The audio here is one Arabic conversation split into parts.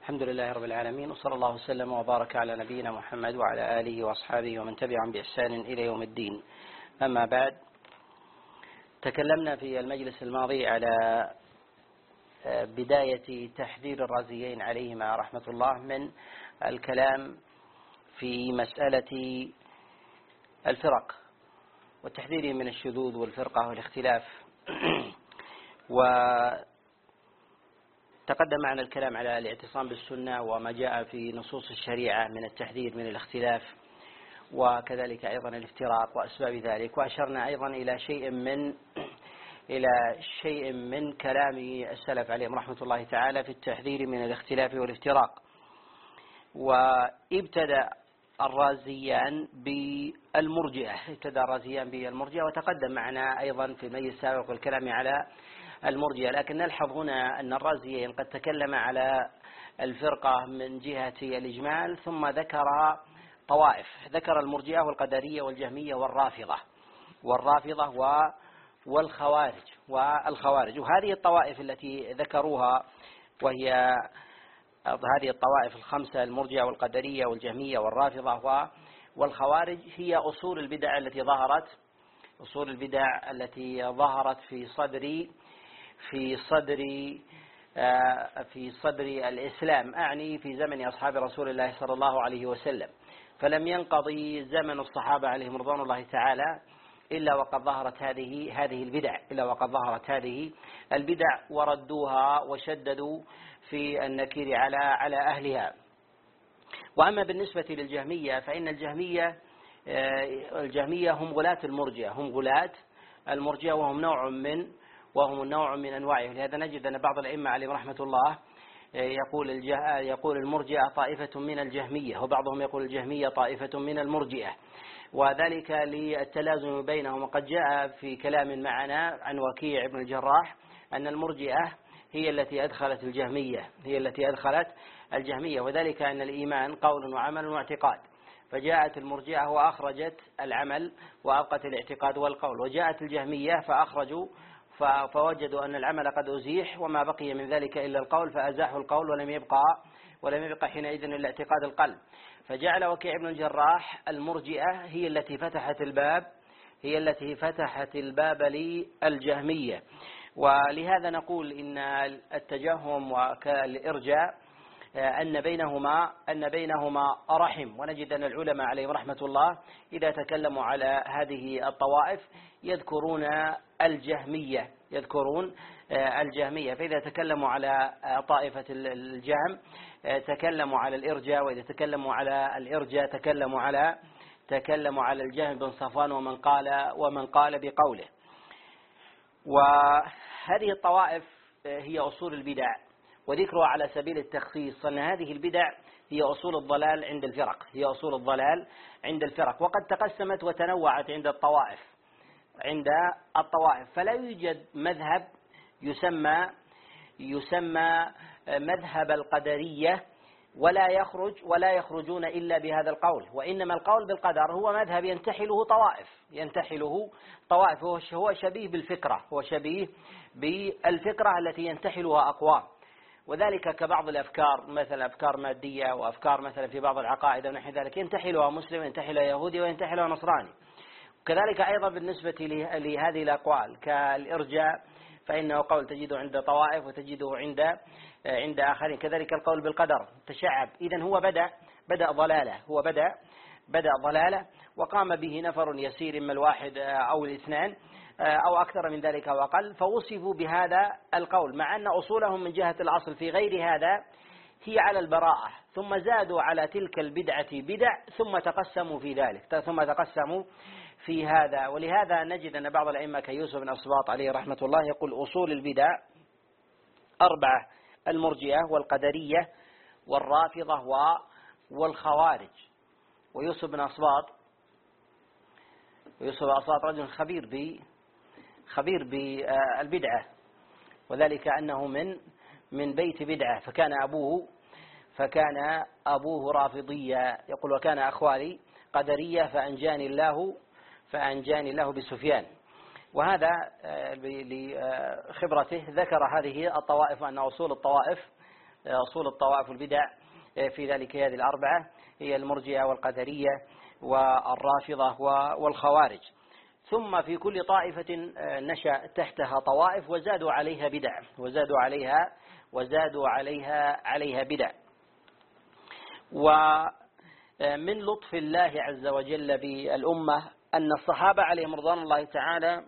الحمد لله رب العالمين، وصلى الله وسلم وبارك على نبينا محمد وعلى آله وأصحابه ومن تبعهم بإحسان إلى يوم الدين. أما بعد، تكلمنا في المجلس الماضي على بداية تحذير الرازيين عليهما رحمة الله من الكلام في مسألة الفرق والتحذير من الشذوذ والفرقة والاختلاف. وتقدم معنا الكلام على الاعتصام بالسنة وما جاء في نصوص الشريعة من التحذير من الاختلاف، وكذلك أيضا الافتراق وأسباب ذلك، وأشرنا أيضا إلى شيء من كلام السلف عليهم رحمة الله تعالى في التحذير من الاختلاف والافتراق. وابتدأ الرازيان بالمرجئة، وتقدم معنا أيضا في المجلس السابق الكلام على المرجئة، لكن نلحظ هنا أن الرازيين قد تكلم على الفرقة من جهة الإجمال، ثم ذكر طوائف، ذكر المرجئة والقدرية والجهمية والرافضة والخوارج. وهذه الطوائف التي ذكروها، وهي هذه الطوائف الخمسة: المرجئة والقدرية والجهمية والرافضة والخوارج، هي أصول البدع التي ظهرت في صدر الإسلام، أعني في زمن أصحاب رسول الله صلى الله عليه وسلم. فلم ينقضي زمن الصحابة عليهم رضوان الله تعالى إلا وقد ظهرت هذه البدع وردوها وشددوا في النكير على أهلها. وأما بالنسبة للجهمية، فإن الجهمية هم غلاة المرجئة، وهم نوع من أنواعهم. لهذا نجد أن بعض الأئمة عليهم رحمة الله يقول المرجئة طائفة من الجهمية، وبعضهم يقول الجهمية طائفة من المرجئة، وذلك للتلازم بينهم. وقد جاء في كلام معنا عن وكيع بن الجراح أن المرجئة هي التي أدخلت الجهمية، وذلك أن الإيمان قول وعمل واعتقاد، فجاءت المرجئة وأخرجت العمل وأبقت الاعتقاد والقول، وجاءت الجهمية فوجدوا أن العمل قد أزيح وما بقي من ذلك إلا القول، فأزاحوا القول ولم يبقى حينئذ إلا اعتقاد القلب. فجعل وكيع بن الجراح المرجئة هي التي فتحت الباب للجهمية. ولهذا نقول إن التجهم والإرجاء أن بينهما رحم. ونجد أن العلماء عليهم رحمة الله إذا تكلموا على هذه الطوائف يذكرون الجهمية، فإذا تكلموا على طائفة الجهم تكلموا على الإرجاء، وإذا تكلموا على الإرجاء تكلموا على الجهم بن صفوان ومن قال بقوله. وهذه الطوائف هي أصول البدع، وذكرها على سبيل التخصيص أن هذه البدع هي أصول الضلال عند الفرق، وقد تقسمت وتنوعت عند الطوائف. فلا يوجد مذهب يسمى مذهب القدرية ولا يخرجون إلا بهذا القول، وإنما القول بالقدر هو مذهب ينتحله طوائف، هو شبيه بالفكرة التي ينتحلها أقوام، وذلك كبعض الأفكار، مثلا أفكار مادية وأفكار مثلا في بعض العقائد ونحو ذلك ينتحلها مسلم وينتحلها يهودي وينتحلها نصراني. وكذلك أيضا بالنسبة لهذه الأقوال كالإرجاء، فإنه قول تجده عند طوائف وتجده عند آخرين. كذلك القول بالقدر تشعب، إذن هو بدأ ضلالة وقام به نفر يسير، من الواحد أو الاثنان أو أكثر من ذلك أو أقل، فوصفوا بهذا القول، مع أن أصولهم من جهة الأصل في غير هذا هي على البراءة، ثم زادوا على تلك البدعة بدع، ثم تقسموا في هذا. ولهذا نجد أن بعض الأئمة كيوسف بن أصباط عليه رحمة الله يقول أصول البدع 4: المرجئة والقدرية والرافضة والخوارج. ويوسف بن أصباط رجل خبير بالبدعة، وذلك أنه من بيت بدعة، فكان أبوه رافضيا، يقول وكان أخوالي قدرية فأنجاني الله بسفيان. وهذا لخبرته ذكر هذه الطوائف، أن أصول الطوائف أصول الطوائف والبدع في ذلك هذه الأربعة هي المرجئة والقدرية والرافضة والخوارج. ثم في كل طائفة نشأ تحتها طوائف وزادوا عليها بدع وزادوا عليها بدع. ومن لطف الله عز وجل بالأمة أن الصحابة عليهم رضوان الله تعالى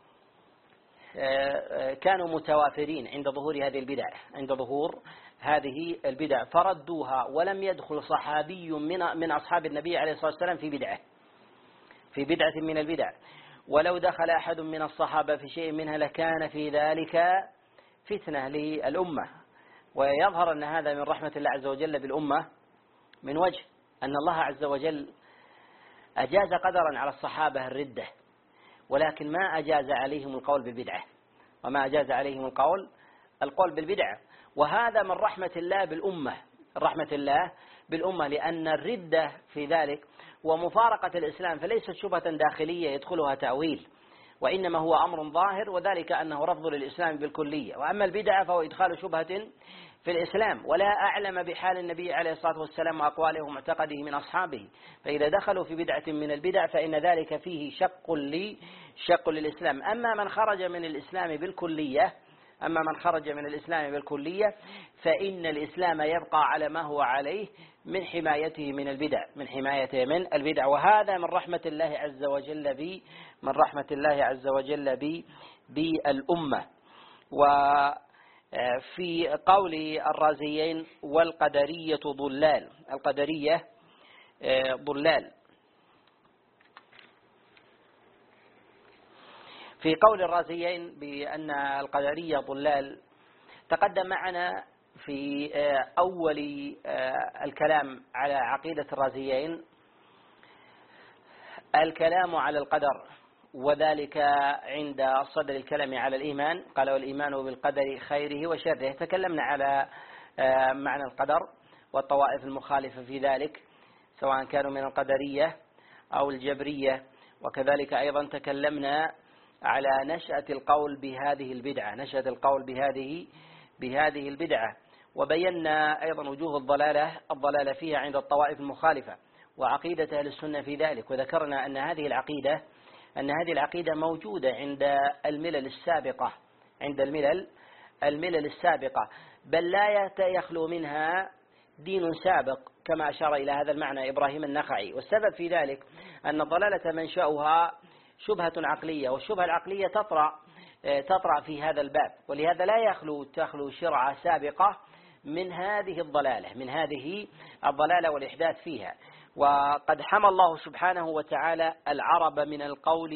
كانوا متوافرين عند ظهور هذه البدع فردوها، ولم يدخل صحابي من أصحاب النبي عليه الصلاة والسلام في بدعة من البدع، ولو دخل أحد من الصحابة في شيء منها لكان في ذلك فتنة للأمة. ويظهر أن هذا من رحمة الله عز وجل بالأمة من وجه أن الله عز وجل أجاز قدرا على الصحابة الردة، ولكن ما أجاز عليهم القول بالبدعة، وما أجاز عليهم القول بالبدعة. وهذا من رحمة الله بالأمة، لأن الردة في ذلك ومفارقة الإسلام فليست شبهة داخلية يدخلها تأويل، وإنما هو أمر ظاهر، وذلك أنه رفض للإسلام بالكلية. وأما البدعة فهو إدخال شبهة في الإسلام، ولا أعلم بحال النبي عليه الصلاة والسلام وأقواله ومعتقده من أصحابه، فإذا دخلوا في بدعة من البدع فإن ذلك فيه شق للإسلام. أما من خرج من الإسلام بالكلية فإن الإسلام يبقى على ما هو عليه من حمايته من البدع، وهذا من رحمة الله عز وجل بالأمة. وفي قول الرازيين والقدرية ضلال، القدرية ضلال، في قول الرازيين بأن القدرية ضلال تقدم معنا في أول الكلام على عقيدة الرازيين الكلام على القدر، وذلك عند صدر الكلام على الإيمان، قال والإيمان بالقدر خيره وشره. تكلمنا على معنى القدر والطوائف المخالفة في ذلك سواء كانوا من القدرية أو الجبرية، وكذلك أيضا تكلمنا على نشأة القول بهذه البدعة، وبينا أيضا وجوه الضلالة فيها عند الطوائف المخالفة وعقيدة أهل السنة في ذلك. وذكرنا أن هذه العقيدة موجودة عند الملل السابقة، بل لا يخلو منها دين سابق، كما أشار إلى هذا المعنى إبراهيم النخعي. والسبب في ذلك أن الضلالة منشأها شبهة عقلية، والشبهة العقلية تطرأ في هذا الباب، ولهذا لا تخلو شرعة سابقة من هذه الضلالة والإحداث فيها. وقد حمى الله سبحانه وتعالى العرب من القول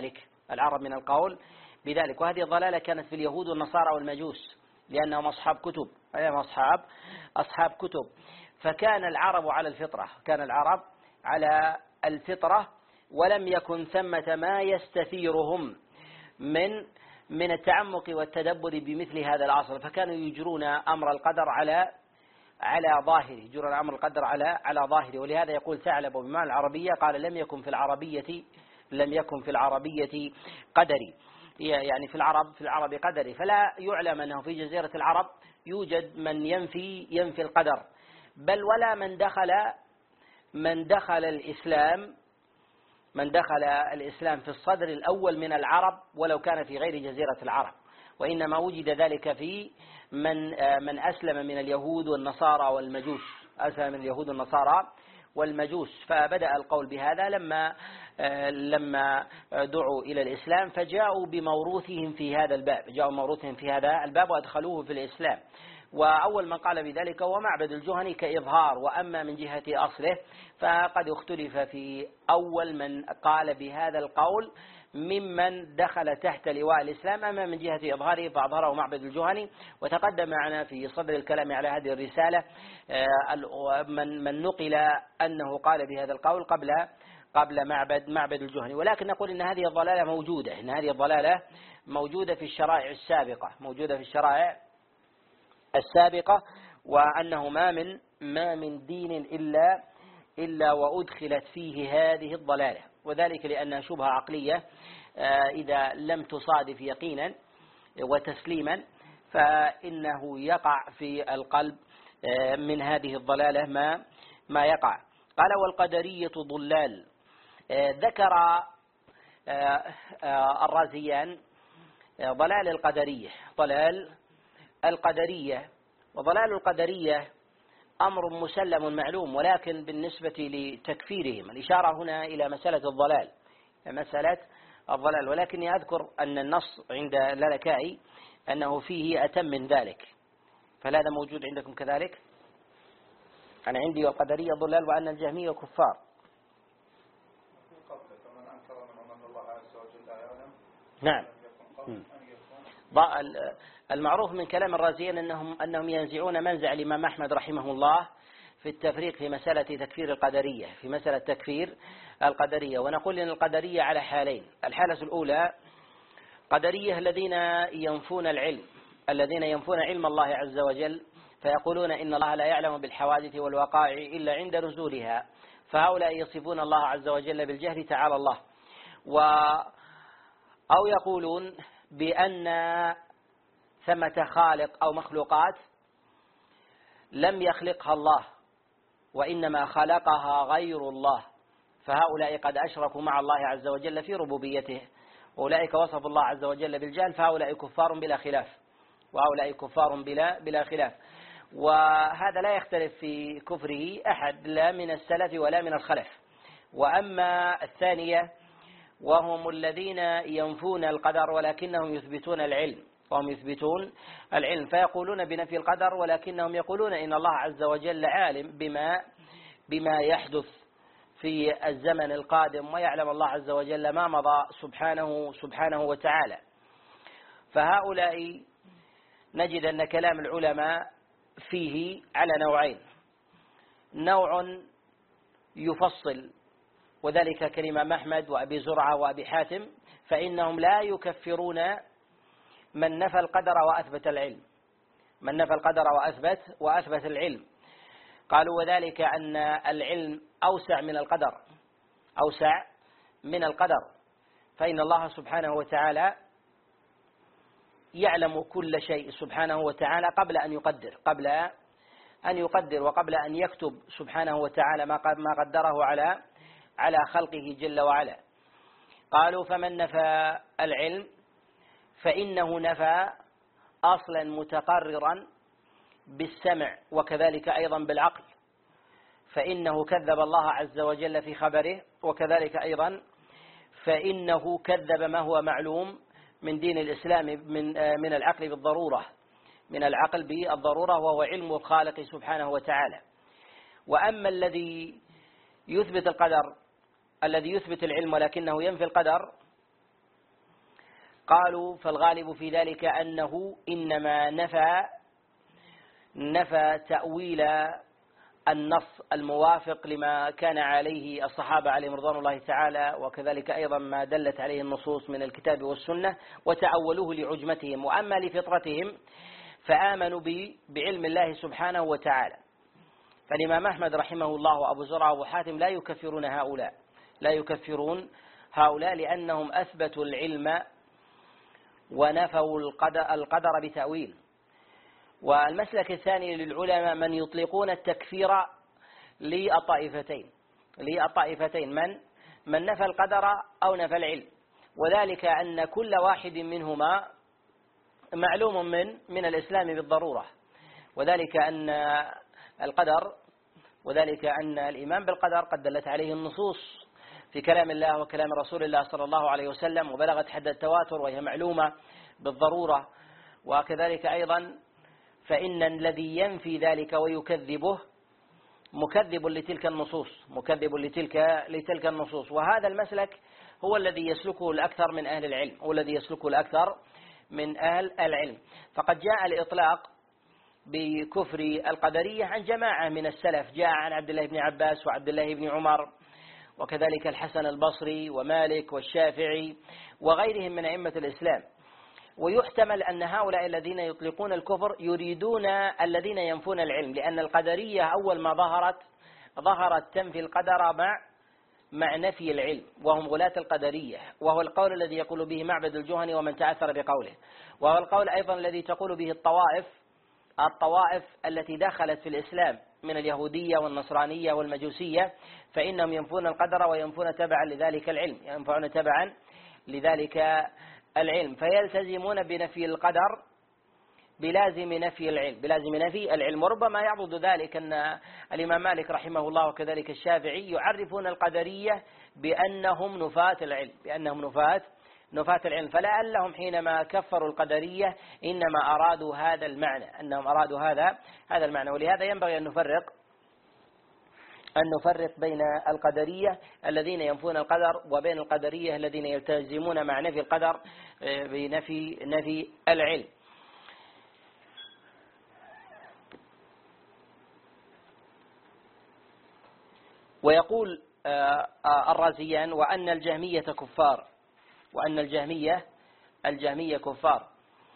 بذلك، وهذه الضلالة كانت في اليهود والنصارى والمجوس، لأنهم أصحاب كتب، فكان العرب على الفطرة، ولم يكن ثمة ما يستثيرهم من التعمق والتدبر بمثل هذا العصر، فكانوا يجرون أمر القدر على ظاهره. ولهذا يقول ثعلب بمعنى العربية قال لم يكن في العربية قدري، يعني في العرب قدري، فلا يعلم أنه في جزيرة العرب يوجد من ينفي القدر، بل ولا من دخل الإسلام في الصدر الأول من العرب ولو كان في غير جزيرة العرب، وإنما وجد ذلك في من أسلم من اليهود والمجوس، فبدأ القول بهذا لما دعوا إلى الإسلام، فجاءوا بموروثهم في هذا الباب وأدخلوه في الإسلام. وأول من قال بذلك هو معبد الجهني كإظهار، وأما من جهة أصله فقد اختلف في أول من قال بهذا القول ممن دخل تحت لواء الإسلام. أما من جهة إظهاره فأظهره معبد الجهني، وتقدم معنا في صدر الكلام على هذه الرسالة من نقل أنه قال بهذا القول قبل معبد الجهني. ولكن نقول إن هذه الضلالة موجودة في الشرائع السابقة، وأنه ما من دين إلا وأدخلت فيه هذه الضلالة، وذلك لأنها شبهة عقلية إذا لم تصادف يقينا وتسليما فإنه يقع في القلب من هذه الضلالة ما يقع. قال والقدرية ضلال. ذكر الرازيان ضلال القدرية. وضلال القدرية أمر مسلم معلوم، ولكن بالنسبة لتكفيرهم الإشارة هنا إلى مسألة الضلال، ولكني أذكر أن النص عند اللالكائي أنه فيه أتم من ذلك، فهذا موجود عندكم كذلك؟ أنا عندي والقدرية ضلال وأن الجهمية كفار. نعم. المعروف من كلام الرازيين أنهم ينزعون منزع الإمام أحمد رحمه الله في التفريق في مسألة تكفير القدرية. ونقول إن القدرية على حالين: الحالة الأولى قدرية الذين ينفون علم الله عز وجل، فيقولون إن الله لا يعلم بالحوادث والوقائع إلا عند نزولها، فهؤلاء يصفون الله عز وجل بالجهل تعالى الله. أو يقولون بأن ثمة خالق أو مخلوقات لم يخلقها الله وإنما خلقها غير الله، فهؤلاء قد أشركوا مع الله عز وجل في ربوبيته، أولئك وصفوا الله عز وجل بالجهل، فهؤلاء كفار بلا خلاف، وهؤلاء كفار بلا خلاف. وهذا لا يختلف في كفره أحد لا من السلف ولا من الخلف. وأما الثانية وهم الذين ينفون القدر ولكنهم يثبتون العلم، فيقولون بنفي القدر ولكنهم يقولون إن الله عز وجل عالم بما يحدث في الزمن القادم، ويعلم الله عز وجل ما مضى سبحانه وتعالى. فهؤلاء نجد أن كلام العلماء فيه على نوعين: نوع يفصل، وذلك كالإمام أحمد وأبي زرعة وأبي حاتم، فإنهم لا يكفرون من نفى القدر وأثبت العلم. قالوا وذلك أن العلم أوسع من القدر، فإن الله سبحانه وتعالى يعلم كل شيء سبحانه وتعالى قبل أن يقدر وقبل أن يكتب سبحانه وتعالى ما قدره على خلقه جل وعلا. قالوا فمن نفى العلم فإنه نفى أصلا متقررا بالسمع وكذلك أيضا بالعقل، فإنه كذب الله عز وجل في خبره، وكذلك أيضا فإنه كذب ما هو معلوم من دين الإسلام من العقل بالضرورة، وهو علم الخالق سبحانه وتعالى. وأما الذي يثبت العلم ولكنه ينفي القدر، قالوا فالغالب في ذلك أنه إنما نفى تأويل النص الموافق لما كان عليه الصحابة عليهم رضوان الله تعالى، وكذلك أيضا ما دلت عليه النصوص من الكتاب والسنة، وتأولوه لعجمتهم. وأما لفطرتهم فآمنوا بعلم الله سبحانه وتعالى. فالإمام أحمد رحمه الله وأبو زرعة وأبو حاتم لا يكفرون هؤلاء لأنهم أثبتوا العلم ونفوا القدر بتأويل. والمسلك الثاني للعلماء من يطلقون التكفير للطائفتين، من نفى القدر أو نفى العلم، وذلك أن كل واحد منهما معلوم من الإسلام بالضرورة، وذلك أن الإيمان بالقدر قد دلت عليه النصوص في كلام الله وكلام رسول الله صلى الله عليه وسلم، وبلغت حد التواتر وهي معلومة بالضرورة. وكذلك أيضا فإن الذي ينفي ذلك ويكذبه مكذب لتلك النصوص. وهذا المسلك هو الذي يسلكه الأكثر من أهل العلم. فقد جاء الإطلاق بكفر القدرية عن جماعة من السلف، جاء عن عبد الله بن عباس وعبد الله بن عمر، وكذلك الحسن البصري ومالك والشافعي وغيرهم من أئمة الإسلام. ويحتمل أن هؤلاء الذين يطلقون الكفر يريدون الذين ينفون العلم، لأن القدرية أول ما ظهرت تنفي القدر مع نفي العلم، وهم غلاة القدرية، وهو القول الذي يقول به معبد الجهني ومن تأثر بقوله، وهو القول أيضا الذي تقول به الطوائف التي دخلت في الإسلام من اليهودية والنصرانية والمجوسية، فإنهم ينفون القدر وينفون تبعا لذلك العلم، ينفعون تبعا لذلك العلم، فيلتزمون بنفي القدر بلازم نفي العلم. وربما يعضد ذلك أن الإمام مالك رحمه الله وكذلك الشافعي يعرفون القدرية بأنهم نفاة العلم، فلعلهم حينما كفروا القدرية إنما أرادوا هذا المعنى، أنهم أرادوا هذا المعنى. ولهذا ينبغي أن نفرق بين القدرية الذين ينفون القدر وبين القدرية الذين يلتزمون مع نفي القدر بنفي العلم. ويقول الرازيان وأن الجهمية كفار.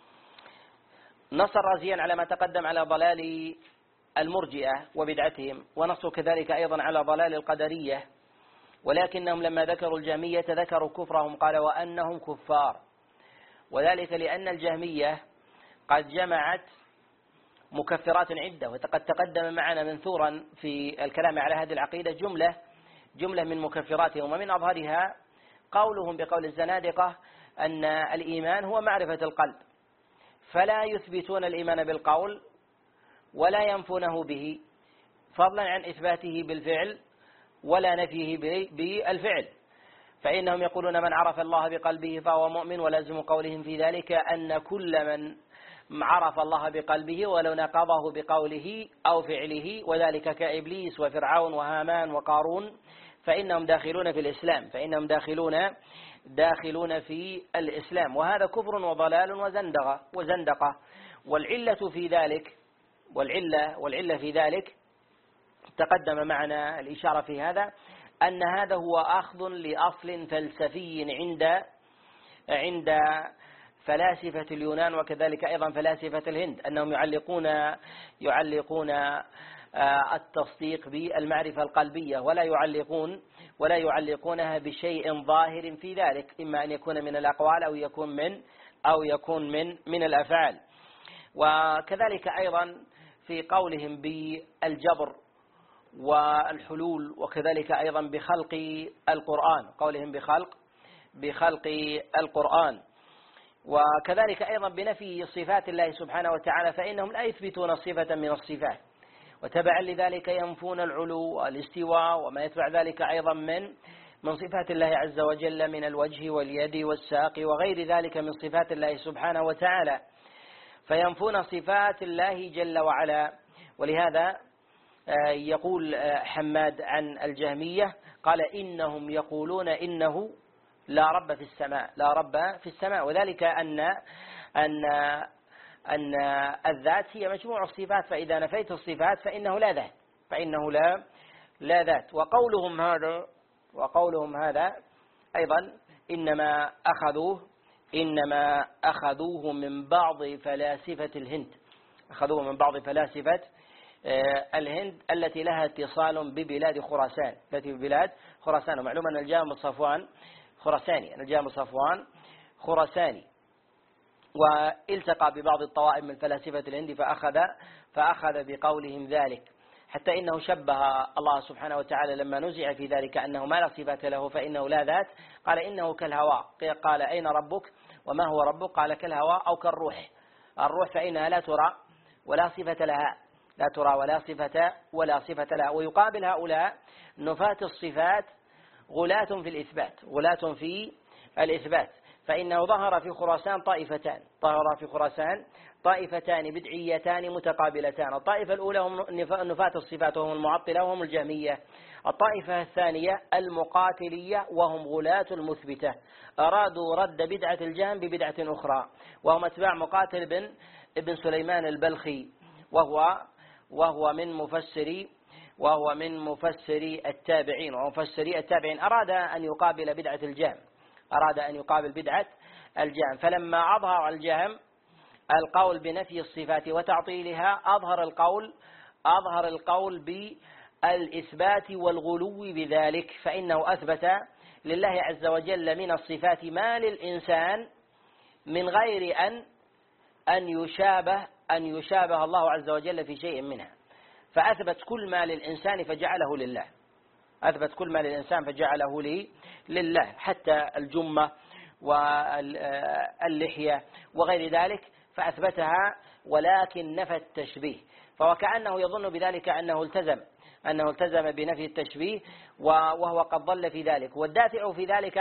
نص الرازيان على ما تقدم على ضلال المرجئة وبدعتهم، ونصوا كذلك أيضا على ضلال القدرية، ولكنهم لما ذكروا الجهمية ذكروا كفرهم، قال وأنهم كفار، وذلك لأن الجهمية قد جمعت مكفرات عدة، وقد تقدم معنا منثورا في الكلام على هذه العقيدة جملة من مكفراتهم، ومن أظهرها قولهم بقول الزنادقة أن الإيمان هو معرفة القلب، فلا يثبتون الإيمان بالقول ولا ينفونه به، فضلا عن إثباته بالفعل ولا نفيه بالفعل، فإنهم يقولون من عرف الله بقلبه فهو مؤمن، ولازم قولهم في ذلك أن كل من عرف الله بقلبه ولو نقضه بقوله أو فعله، وذلك كإبليس وفرعون وهامان وقارون، فإنهم داخلون في الإسلام، وهذا كفر وضلال وزندقة. والعلة في ذلك تقدم معنا الإشارة في هذا، أن هذا هو أخذ لأصل فلسفي عند فلاسفة اليونان وكذلك أيضا فلاسفة الهند، أنهم يعلقون التصديق بالمعرفة القلبية، ولا يعلقونها بشيء ظاهر في ذلك، إما أن يكون من الأقوال أو يكون من الأفعال. وكذلك أيضا في قولهم بالجبر والحلول، وكذلك أيضا بخلق القرآن، وكذلك أيضا بنفي صفات الله سبحانه وتعالى، فإنهم لا يثبتون صفة من الصفات، وتبعا لذلك ينفون العلو والاستواء وما يتبع ذلك أيضا من صفات الله عز وجل من الوجه واليد والساق وغير ذلك من صفات الله سبحانه وتعالى، فينفون صفات الله جل وعلا. ولهذا يقول حماد عن الجهمية قال إنهم يقولون إنه لا رب في السماء، وذلك أن الذات هي مجموع الصفات، فإذا نفيت الصفات فإنه لا ذات. وقولهم هذا أيضا إنما أخذوه من بعض فلاسفة الهند، التي لها اتصال ببلاد خراسان، ومعلوم أن الجهم صفوان خراساني، والتقى ببعض الطوائف من فلاسفة الهند فأخذ بقولهم ذلك، حتى إنه شبه الله سبحانه وتعالى لما نزع في ذلك أنه ما لا صفة له فإنه لا ذات، قال إنه كالهواء، قال أين ربك وما هو ربك، قال كالهواء أو كالروح، الروح فإنها لا ترى ولا صفة لها، ويقابل هؤلاء نفاة الصفات غلاة في الإثبات، فإنه ظهر في خراسان طائفتان بدعيتان متقابلتان، الطائفة الأولى هم نفاة الصفات وهم المعطلة وهم الجهمية، الطائفة الثانية المقاتلية وهم غلاة المثبتة، أرادوا رد بدعة الجهم ببدعة أخرى، وهم أتباع مقاتل ابن سليمان البلخي، وهو من مفسري التابعين أراد أن يقابل بدعة الجهم، فلما أظهر الجهم القول بنفي الصفات وتعطيلها أظهر القول الإثبات والغلو بذلك، فإنه أثبت لله عز وجل من الصفات ما للإنسان من غير أن يشابه الله عز وجل في شيء منها، فأثبت كل ما للإنسان فجعله لله، أثبت كل ما للإنسان فجعله لله، حتى الجمة واللحية وغير ذلك فأثبتها، ولكن نفى التشبيه، فوكأنه يظن بذلك أنه التزم بنفي التشبيه، وهو قد ضل في ذلك. والدافع في ذلك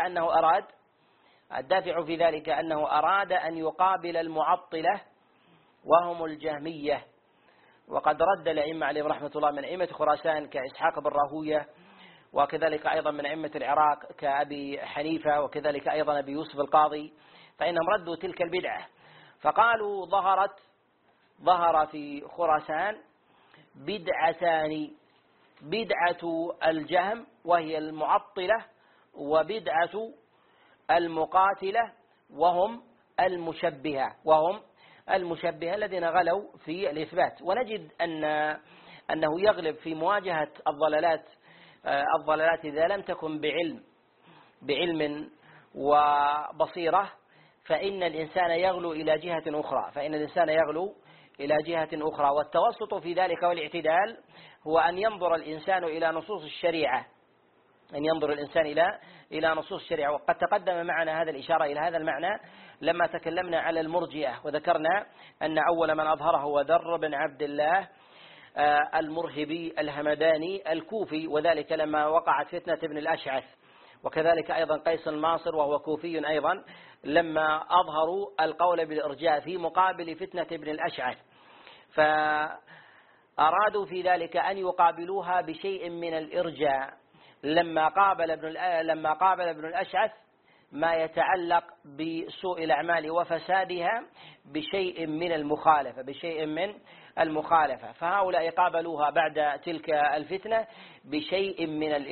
أنه أراد أن يقابل المعطلة وهم الجهمية، وقد رد الأئمة عليهم رحمة الله من أئمة خراسان كإسحاق بن راهوية، وكذلك أيضا من أئمة العراق كأبي حنيفة، وكذلك أيضا أبي يوسف القاضي، فإنهم ردوا تلك البدعة، فقالوا ظهر في خراسان بدعتان: بدعة الجهم وهي المعطلة، وبدعة المقاتلة وهم المشبهة الذين غلوا في الإثبات. ونجد أنه يغلب في مواجهة الضلالات إذا لم تكن بعلم وبصيرة، فإن الإنسان يغلو إلى جهة أخرى، والتوسط في ذلك والاعتدال هو أن ينظر الإنسان إلى نصوص الشريعة، إلى نصوص الشريعة. وقد تقدم معنا هذا الإشارة إلى هذا المعنى لما تكلمنا على المرجئة، وذكرنا أن أول من أظهره هو ذر بن عبد الله المرهبي الهمداني الكوفي، وذلك لما وقعت فتنة ابن الأشعث، وكذلك أيضا قيس الماصر وهو كوفي أيضا لما أظهروا القول بالإرجاء في مقابل فتنة ابن الأشعث، فأرادوا في ذلك أن يقابلوها بشيء من الإرجاء، لما قابل ابن الأشعث ما يتعلق بسوء الأعمال وفسادها بشيء من المخالفة، فهؤلاء قابلوها بعد تلك الفتنة بشيء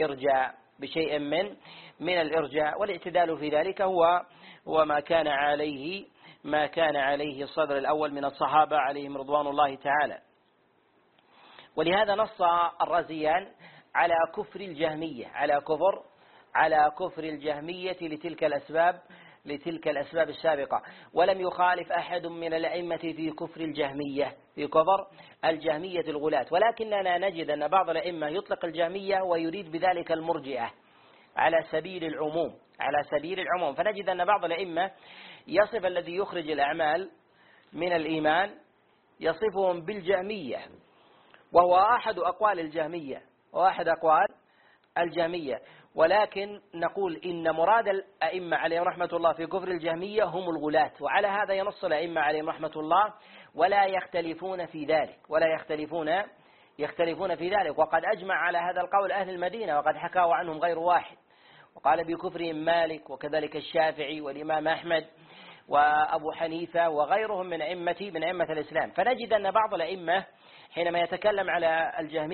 من الإرجاء، والاعتدال في ذلك هو ما كان عليه الصدر الأول من الصحابة عليهم رضوان الله تعالى. ولهذا نص الرازيان على كفر الجهمية لتلك الأسباب السابقة، ولم يخالف أحد من الأئمة في كفر الجهمية الغلاة، ولكننا نجد أن بعض الأئمة يطلق الجهمية ويريد بذلك المرجئة على سبيل العموم، فنجد أن بعض الأئمة يصف الذي يخرج الأعمال من الإيمان يصفهم بالجهمية، وهو أحد أقوال الجهمية، ولكن نقول إن مراد الأئمة عليهم رحمة الله في كفر الجهمية هم الغلاة، وعلى هذا ينص الأئمة عليهم رحمة الله ولا يختلفون في ذلك، وقد أجمع على هذا القول أهل المدينة، وقد حكاه عنهم غير واحد، وقال بكفرهم مالك وكذلك الشافعي والإمام أحمد وأبو حنيفة وغيرهم من أئمة الإسلام. فنجد أن بعض الأئمة حينما يتكلم على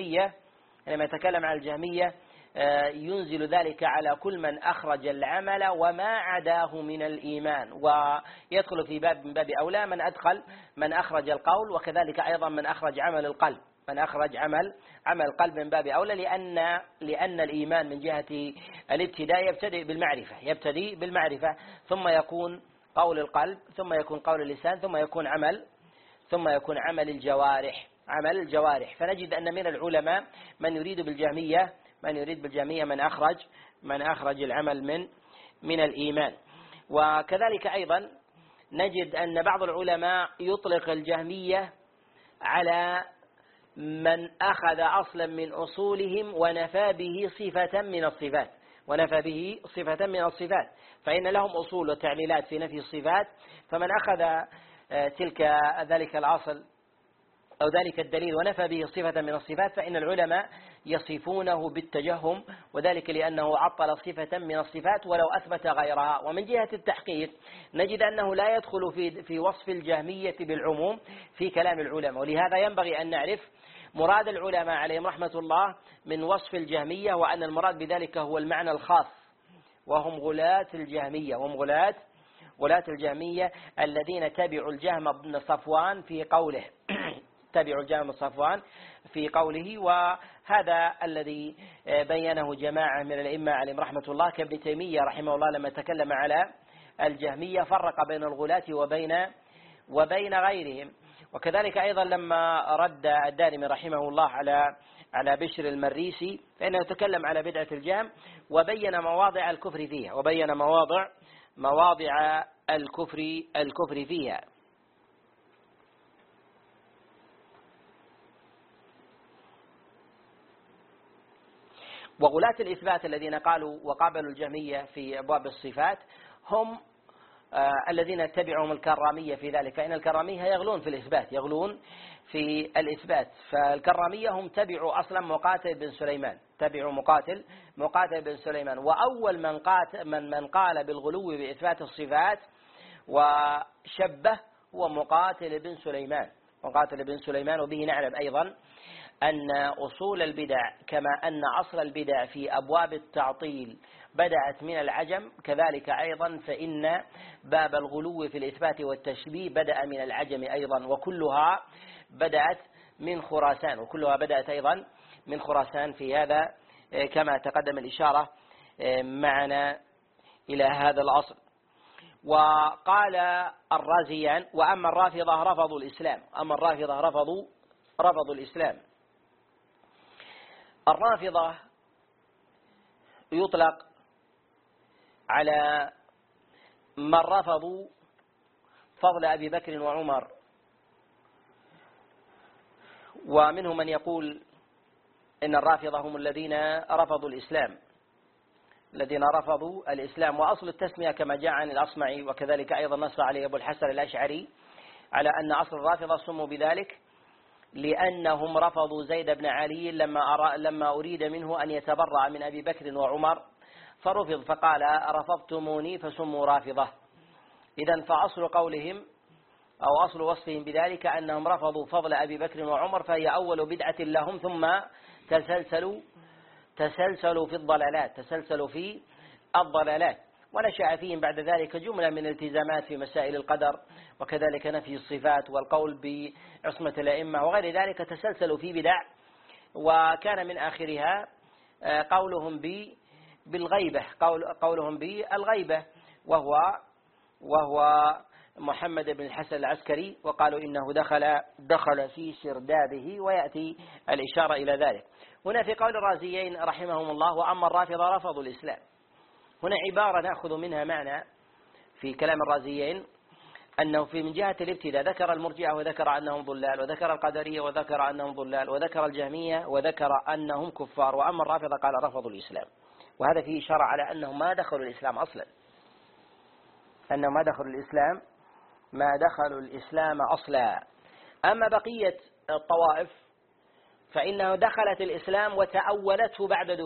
الجهمية ينزل ذلك على كل من أخرج العمل وما عداه من الإيمان، ويدخل في باب من باب أولى من أخرج القول، وكذلك أيضا من أخرج عمل القلب، عمل القلب من باب أولى، لأن الإيمان من جهة الابتداء يبتدئ بالمعرفة، ثم يكون قول القلب، ثم يكون قول اللسان، ثم يكون عمل الجوارح. فنجد أن من العلماء من يريد بالجهمية من أخرج العمل من الإيمان. وكذلك أيضا نجد أن بعض العلماء يطلق الجهمية على من أخذ أصلا من أصولهم ونفى به صفة من الصفات، فإن لهم أصول وتعليلات في نفي الصفات، فمن أخذ ذلك الأصل أو ذلك الدليل ونفى به صفة من الصفات فإن العلماء يصفونه بالتجهم، وذلك لأنه عطل صفة من الصفات ولو أثبت غيرها. ومن جهة التحقيق نجد أنه لا يدخل في وصف الجهمية بالعموم في كلام العلماء، ولهذا ينبغي أن نعرف مراد العلماء عليهم رحمة الله من وصف الجهمية، وأن المراد بذلك هو المعنى الخاص، وهم غلاة الجهمية الذين تبعوا الجهم بن صفوان في قوله تبعوا الجهم بن صفوان في قوله. وهذا الذي بينه جماعة من الأئمة عليهم رحمة الله كابن تيمية رحمه الله لما تكلم على الجهمية فرق بين الغلاة وبين غيرهم. وكذلك أيضا لما رد الدارمي رحمه الله على بشر المريسي فإنه تكلم على بدعة الجهم وبين مواضع الكفر فيها مواضع الكفر فيها. وغلاة الإثبات الذين قالوا وقابلوا الجهمية في أبواب الصفات هم الذين اتبعهم الكرامية في ذلك، فإن الكرامية يغلون في الإثبات. فالكرامية هم تبعوا أصلا مقاتل بن سليمان، وأول من قال بالغلو بإثبات الصفات وشبه هو مقاتل بن سليمان. وبه نعلم أيضا أن أصول البدع كما أن أصل البدع في أبواب التعطيل بدأت من العجم، كذلك أيضا فإن باب الغلو في الإثبات والتشبيه بدأ من العجم أيضا، وكلها بدأت أيضا من خراسان في هذا كما تقدم الإشارة معنا إلى هذا الأصل. وقال الرازيان: وأما الرافضة رفضوا الإسلام. الرافضة يطلق على من رفضوا فضل أبي بكر وعمر، ومنهم من يقول إن الرافضة هم الذين رفضوا الإسلام. وأصل التسمية كما جاء عن الأصمعي وكذلك أيضا نص عليه أبو الحسن الأشعري على أن أصل الرافضة سموا بذلك لأنهم رفضوا زيد بن علي لما أريد منه أن يتبرأ من أبي بكر وعمر فرفض، فقال: رفضتموني فسموا رافضة. إذن فأصل قولهم أو أصل وصفهم بذلك أنهم رفضوا فضل أبي بكر وعمر، فهي أول بدعة لهم، ثم تسلسلوا في الضلالات، ونشأ فيهم بعد ذلك جملة من الالتزامات في مسائل القدر وكذلك نفي الصفات والقول بعصمة الأئمة وغير ذلك، تسلسلوا في بدع. وكان من آخرها قولهم بالغيبة وهو محمد بن الحسن العسكري، وقالوا إنه دخل في سردابه، ويأتي الإشارة إلى ذلك. هنا في قول الرازيين رحمهم الله: وأما الرافضة رفضوا الإسلام، هنا عبارة نأخذ منها معنى في كلام الرازيين أنه من جهة الابتداء ذكر المرجئة وذكر أنهم ضلال، وذكر القدرية وذكر أنهم ضلال، وذكر الجهمية وذكر أنهم كفار، وأما الرافضة قال رفضوا الإسلام. وهذا فيه إشارة على أنهم ما دخلوا الإسلام أصلا، ما دخلوا الإسلام أصلا. أما بقية الطوائف فإنه دخلت الإسلام وتأولته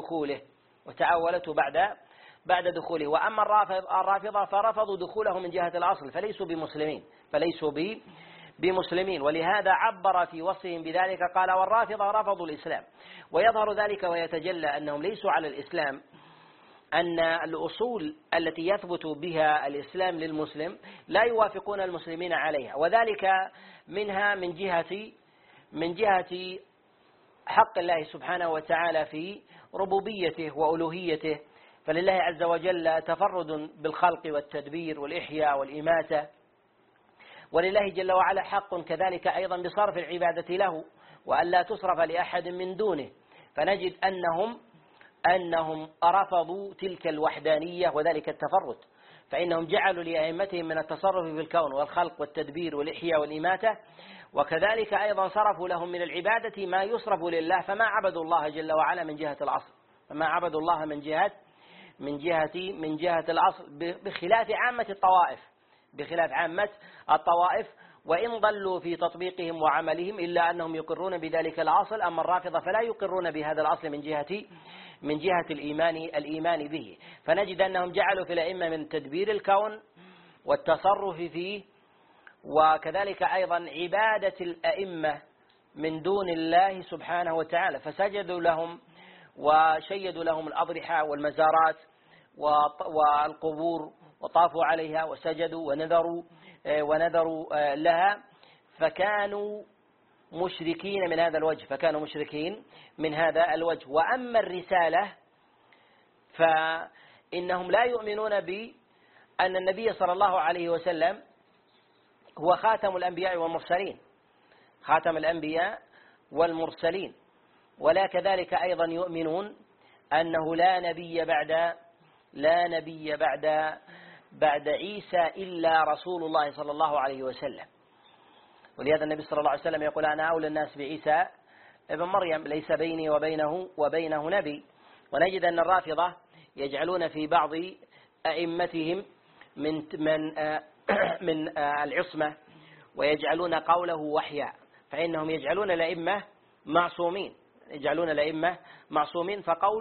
بعد دخوله. وأما الرافضة فرفضوا دخوله من جهة الأصل، فليسوا بمسلمين. ولهذا عبر في وصفهم بذلك قال: والرافضة رفضوا الإسلام. ويظهر ذلك ويتجلى أنهم ليسوا على الإسلام، أن الأصول التي يثبت بها الإسلام للمسلم لا يوافقون المسلمين عليها، وذلك منها من جهة حق الله سبحانه وتعالى في ربوبيته وألوهيته، فلله عز وجل تفرد بالخلق والتدبير والإحياء والإماتة، ولله جل وعلا حق كذلك أيضا بصرف العبادة له وأن لا تصرف لأحد من دونه. فنجد أنهم رفضوا تلك الوحدانية وذلك التفرد، فإنهم جعلوا لأئمتهم من التصرف في الكون والخلق والتدبير والإحياء والإماتة، وكذلك أيضا صرفوا لهم من العبادة ما يصرف لله، فما عبدوا الله جل وعلا من جهة الأصل، من جهة الأصل، بخلاف عامة الطوائف، وإن ضلوا في تطبيقهم وعملهم إلا أنهم يقرون بذلك الأصل. أما الرافضة فلا يقرون بهذا الأصل من جهة الإيمان به. فنجد أنهم جعلوا في الأئمة من تدبير الكون والتصرف فيه، وكذلك أيضا عبادة الأئمة من دون الله سبحانه وتعالى، فسجدوا لهم وشيدوا لهم الأضرحة والمزارات والقبور وطافوا عليها وسجدوا ونذروا لها، فكانوا مشركين من هذا الوجه، فكانوا مشركين من هذا الوجه. وأما الرسالة فإنهم لا يؤمنون بأن النبي صلى الله عليه وسلم هو خاتم الأنبياء والمرسلين، خاتم الأنبياء والمرسلين، ولا كذلك أيضا يؤمنون أنه لا نبي بعد عيسى إلا رسول الله صلى الله عليه وسلم. ولهذا النبي صلى الله عليه وسلم يقول: أنا أولى الناس بعيسى ابن مريم، ليس بيني وبينه نبي. ونجد أن الرافضة يجعلون في بعض أئمتهم من العصمة، ويجعلون قوله وحيا، فإنهم يجعلون الأئمة معصومين،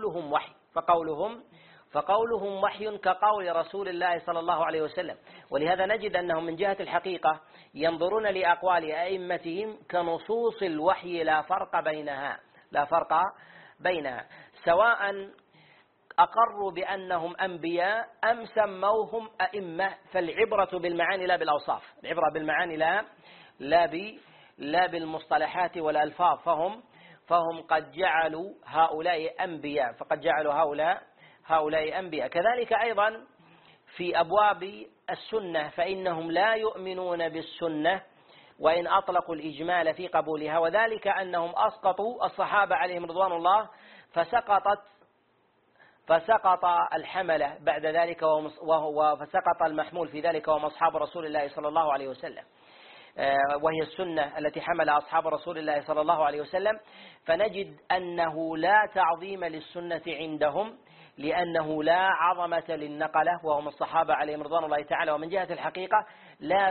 فقولهم وحي كقول رسول الله صلى الله عليه وسلم. ولهذا نجد أنهم من جهة الحقيقة ينظرون لأقوال أئمتهم كنصوص الوحي، لا فرق بينها، سواء أقروا بأنهم أنبياء أم سموهم أئمة. فالعبرة بالمعاني لا بالأوصاف، العبرة بالمعاني لا بالمصطلحات والألفاظ. فهم قد جعلوا هؤلاء أنبياء. كذلك أيضا في أبواب السنة فإنهم لا يؤمنون بالسنة وإن أطلقوا الإجمال في قبولها، وذلك أنهم أسقطوا الصحابة عليهم رضوان الله، فسقط الحملة بعد ذلك، فسقط المحمول في ذلك وهم أصحاب رسول الله صلى الله عليه وسلم، وهي السنة التي حمل أصحاب رسول الله صلى الله عليه وسلم. فنجد أنه لا تعظيم للسنة عندهم، لأنه لا عظمة للنقلة وهم الصحابة عليهم رضوان الله تعالى. ومن جهة الحقيقة لا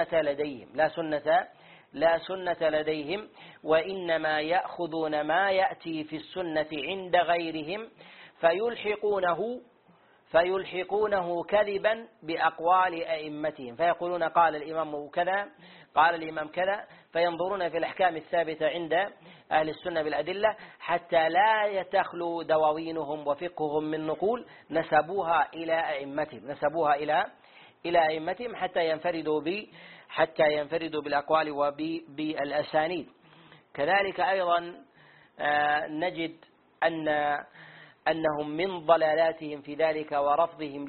سنة لديهم، وإنما يأخذون ما يأتي في السنة عند غيرهم فيلحقونه كذبا بأقوال أئمتهم، فيقولون قال الإمام كذا، قال الإمام كذا، فينظرون في الأحكام الثابتة عند أهل السنة بالأدلة حتى لا يتخلو دواوينهم وفقههم من نقول نسبوها إلى أئمتهم حتى ينفردوا بالأقوال وبالأسانيد. كذلك أيضا نجد أنهم من ضلالاتهم في ذلك ورفضهم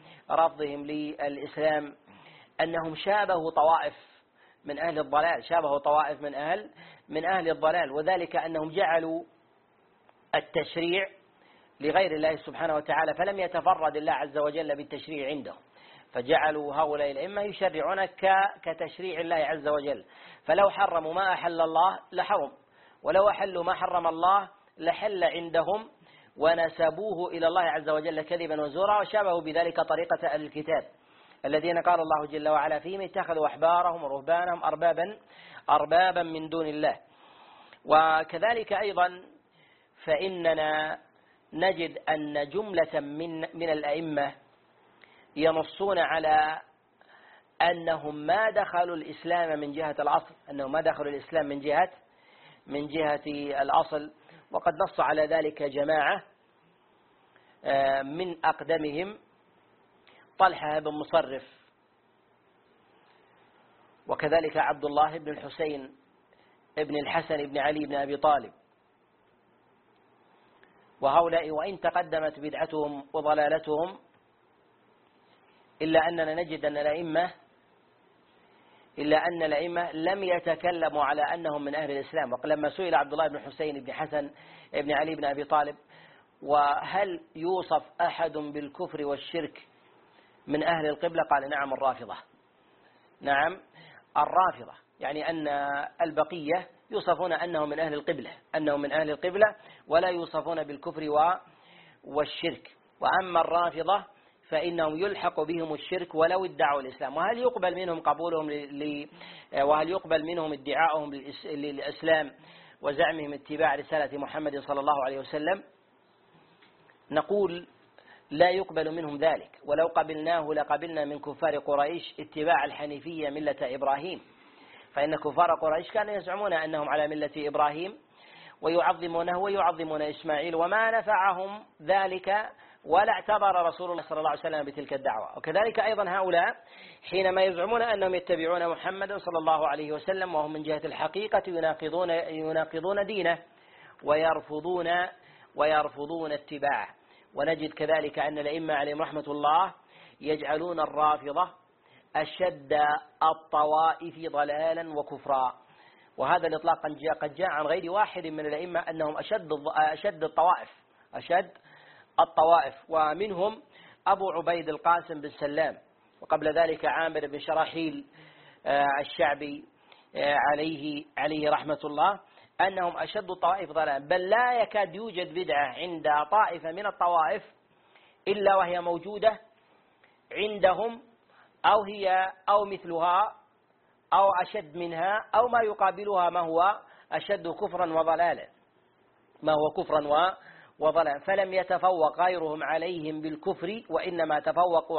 للإسلام أنهم شابهوا طوائف من أهل الضلال، وذلك أنهم جعلوا التشريع لغير الله سبحانه وتعالى، فلم يتفرد الله عز وجل بالتشريع عندهم، فجعلوا هؤلاء الأئمة يشرعون كتشريع الله عز وجل. فلو حرموا ما أحل الله لحرم، ولو أحلوا ما حرم الله لحل عندهم، ونسبوه إلى الله عز وجل كذبا وزورا، وشابهوا بذلك طريقة أهل الكتاب الذين قال الله جل وعلا فيهم: اتخذوا أحبارهم ورهبانهم أربابا من دون الله. وكذلك أيضا فإننا نجد أن جملة من الأئمة ينصون على أنهم ما دخلوا الإسلام من جهة الأصل، من جهة الأصل، وقد نص على ذلك جماعة من أقدمهم طلحة بن مصرف، وكذلك عبد الله بن الحسين بن الحسن بن علي بن أبي طالب. وهؤلاء وإن تقدمت بدعتهم وضلالتهم إلا أننا نجد أن الأئمة لم يتكلموا على أنهم من أهل الإسلام. ولما سئل عبد الله بن الحسين بن حسن بن علي بن أبي طالب: وهل يوصف أحد بالكفر والشرك من أهل القبلة؟ قال: نعم الرافضة، يعني أن البقية يوصفون أنهم من أهل القبلة ولا يوصفون بالكفر والشرك. وأما الرافضة فإنهم يلحق بهم الشرك ولو ادعوا الإسلام. وهل يقبل منهم ادعاؤهم للإسلام وزعمهم اتباع رسالة محمد صلى الله عليه وسلم؟ نقول لا يقبل منهم ذلك، ولو قبلناه لقبلنا من كفار قريش اتباع الحنيفية ملة إبراهيم، فإن كفار قريش كانوا يزعمون أنهم على ملة إبراهيم ويعظمونه ويعظمون إسماعيل، وما نفعهم ذلك ولا اعتبر رسول الله صلى الله عليه وسلم بتلك الدعوة. وكذلك أيضا هؤلاء حينما يزعمون أنهم يتبعون محمدا صلى الله عليه وسلم وهم من جهة الحقيقة يناقضون دينه ويرفضون اتباعه. ونجد كذلك أن الأئمة عليهم رحمة الله يجعلون الرافضة أشد الطوائف ضلالا وكفرا، وهذا الإطلاق قد جاء عن غير واحد من الأئمة أنهم أشد الطوائف، ومنهم أبو عبيد القاسم بن سلام، وقبل ذلك عامر بن شراحيل الشعبي عليه رحمة الله، أنهم أشد الطوائف ضلالا. بل لا يكاد يوجد بدعة عند طائفة من الطوائف إلا وهي موجودة عندهم أو مثلها أو أشد منها أو ما يقابلها، ما هو أشد كفرا وضلالا، فلم يتفوق غيرهم عليهم بالكفر، وإنما تفوقوا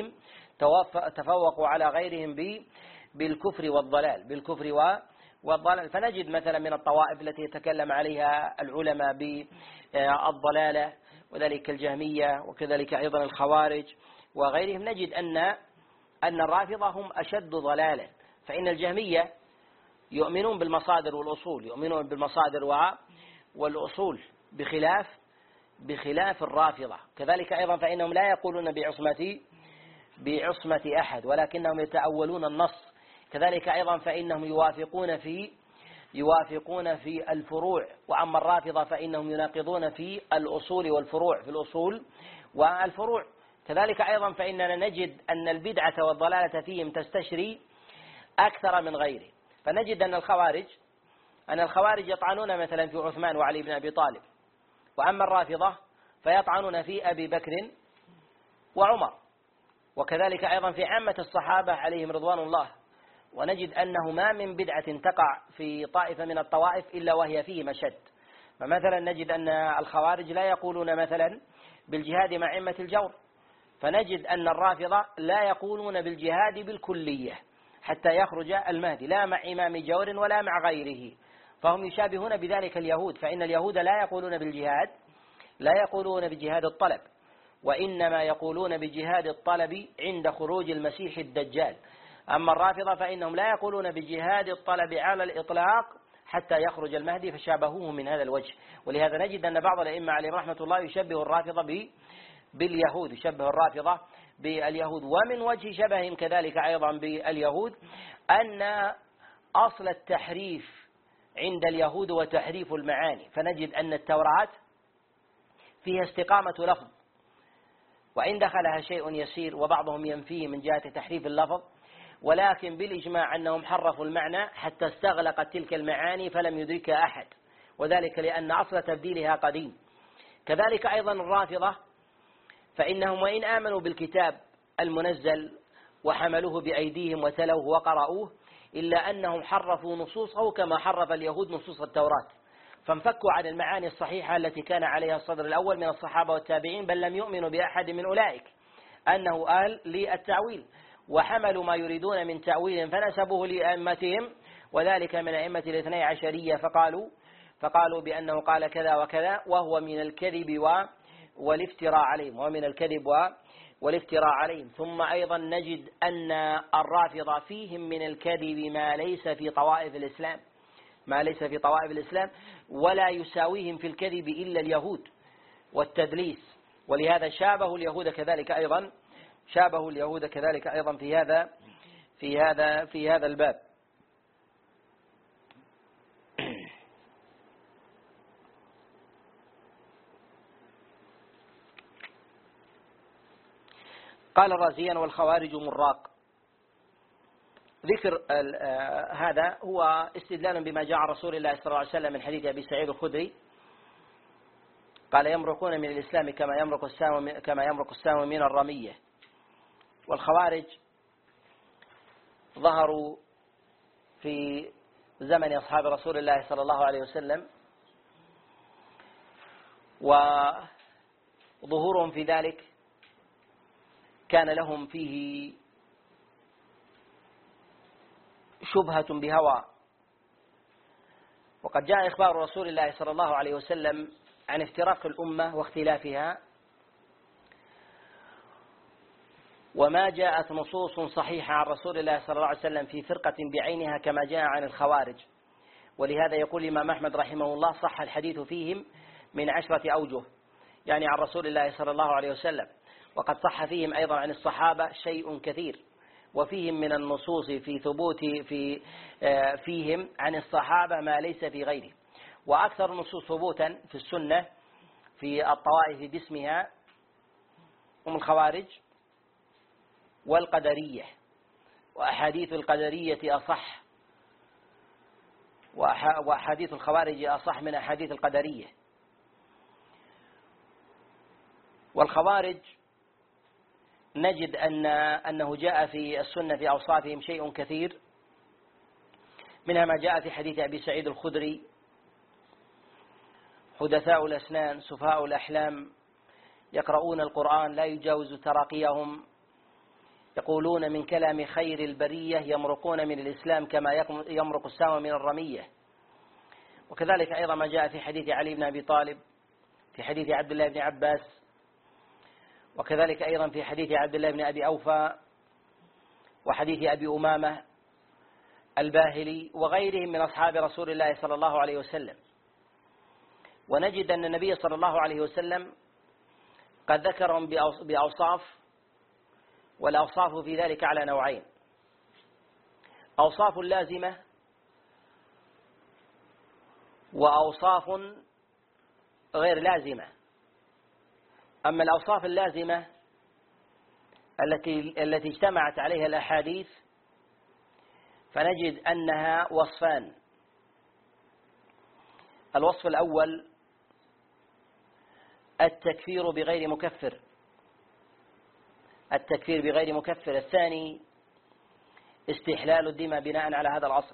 على غيرهم بالكفر والضلال. فنجد مثلا من الطوائف التي يتكلم عليها العلماء بالضلالة، وذلك الجهمية، وكذلك أيضا الخوارج وغيرهم، نجد أن الرافضة هم أشد ضلالا. فإن الجهمية يؤمنون بالمصادر والأصول بخلاف الرافضة. كذلك أيضا فإنهم لا يقولون بعصمة أحد، ولكنهم يتأولون النص. كذلك أيضا فإنهم يوافقون في الفروع، وأما الرافضة فإنهم يناقضون في الأصول والفروع، والفروع. كذلك أيضا فإننا نجد أن البدعة والضلالة فيهم تستشري أكثر من غيره. فنجد أن الخوارج يطعنون مثلا في عثمان وعلي بن أبي طالب، وأما الرافضة فيطعنون في أبي بكر وعمر، وكذلك أيضا في عامة الصحابة عليهم رضوان الله. ونجد أنه ما من بدعة تقع في طائفة من الطوائف إلا وهي فيه مشد. فمثلا نجد أن الخوارج لا يقولون مثلا بالجهاد مع أئمة الجور، فنجد أن الرافضة لا يقولون بالجهاد بالكلية حتى يخرج المهدي، لا مع إمام جور ولا مع غيره، فهم يشابهون بذلك اليهود. فإن اليهود لا يقولون بجهاد الطلب، وإنما يقولون بجهاد الطلب عند خروج المسيح الدجال. أما الرافضة فإنهم لا يقولون بجهاد الطلب على الإطلاق حتى يخرج المهدي، فشابهوه من هذا الوجه. ولهذا نجد أن بعض الأئمة عليهم رحمة الله يشبه الرافضة باليهود. ومن وجه شبههم كذلك أيضا باليهود أن أصل التحريف عند اليهود وتحريف المعاني. فنجد أن التوراة فيها استقامة لفظ، وإن دخلها شيء يسير وبعضهم ينفيه من جهة تحريف اللفظ، ولكن بالإجماع أنهم حرفوا المعنى حتى استغلقت تلك المعاني فلم يدركها أحد، وذلك لأن أصل تبديلها قديم. كذلك أيضا الرافضة فإنهم وإن آمنوا بالكتاب المنزل وحملوه بأيديهم وتلوه وقرأوه، إلا أنهم حرفوا نصوصه كما حرف اليهود نصوص التوراة، فانفكوا عن المعاني الصحيحة التي كان عليها الصدر الأول من الصحابة والتابعين، بل لم يؤمنوا بأحد من أولئك أنه أهل للتأويل، وحملوا ما يريدون من تأويل فنسبوه لأئمتهم، وذلك من أئمة الاثني عشرية، فقالوا بأنه قال كذا وكذا، وهو من الكذب والافتراء عليهم. ثم أيضا نجد أن الرافضة فيهم من الكذب ما ليس في طوائف الإسلام، ولا يساويهم في الكذب إلا اليهود والتدليس. ولهذا شابهوا اليهود كذلك أيضا في هذا الباب. قال الرازيان: والخوارج مراق. ذكر هذا هو استدلال بما جاء عن رسول الله صلى الله عليه وسلم من حديث أبي سعيد الخدري قال: يمرقون من الإسلام كما يمرق السهم من الرمية. والخوارج ظهروا في زمن أصحاب رسول الله صلى الله عليه وسلم، وظهورهم في ذلك كان لهم فيه شبهة بهوى. وقد جاء إخبار رسول الله صلى الله عليه وسلم عن افتراق الأمة واختلافها وما جاءت نصوص صحيحة عن رسول الله صلى الله عليه وسلم في فرقة بعينها كما جاء عن الخوارج. ولهذا يقول الإمام أحمد رحمه الله: صح الحديث فيهم من 10 أوجه، يعني عن رسول الله صلى الله عليه وسلم، وقد صح فيهم أيضا عن الصحابة شيء كثير، وفيهم من النصوص في ثبوت فيهم عن الصحابة ما ليس في غيره. وأكثر النصوص ثبوتا في السنة في الطوائف باسمها هم الخوارج والقدرية، وأحاديث القدرية أصح، وأحاديث الخوارج أصح من أحاديث القدرية. والخوارج نجد أنه جاء في السنة في أوصافهم شيء كثير، منها ما جاء في حديث أبي سعيد الخدري: حدثاء الأسنان سفهاء الأحلام يقرؤون القرآن لا يجاوز تراقيهم، يقولون من كلام خير البرية، يمرقون من الإسلام كما يمرق السهم من الرمية. وكذلك أيضا ما جاء في حديث علي بن أبي طالب، في حديث عبد الله بن عباس، وكذلك أيضا في حديث عبد الله بن أبي أوفى، وحديث أبي أمامة الباهلي، وغيرهم من أصحاب رسول الله صلى الله عليه وسلم. ونجد أن النبي صلى الله عليه وسلم قد ذكرهم بأوصاف، والأوصاف في ذلك على نوعين: أوصاف لازمة وأوصاف غير لازمة. أما الأوصاف اللازمة التي اجتمعت عليها الأحاديث فنجد أنها وصفان. الوصف الأول التكفير بغير مكفر، التكفير بغير مكفر. الثاني استحلال الدماء بناء على هذا الأصل.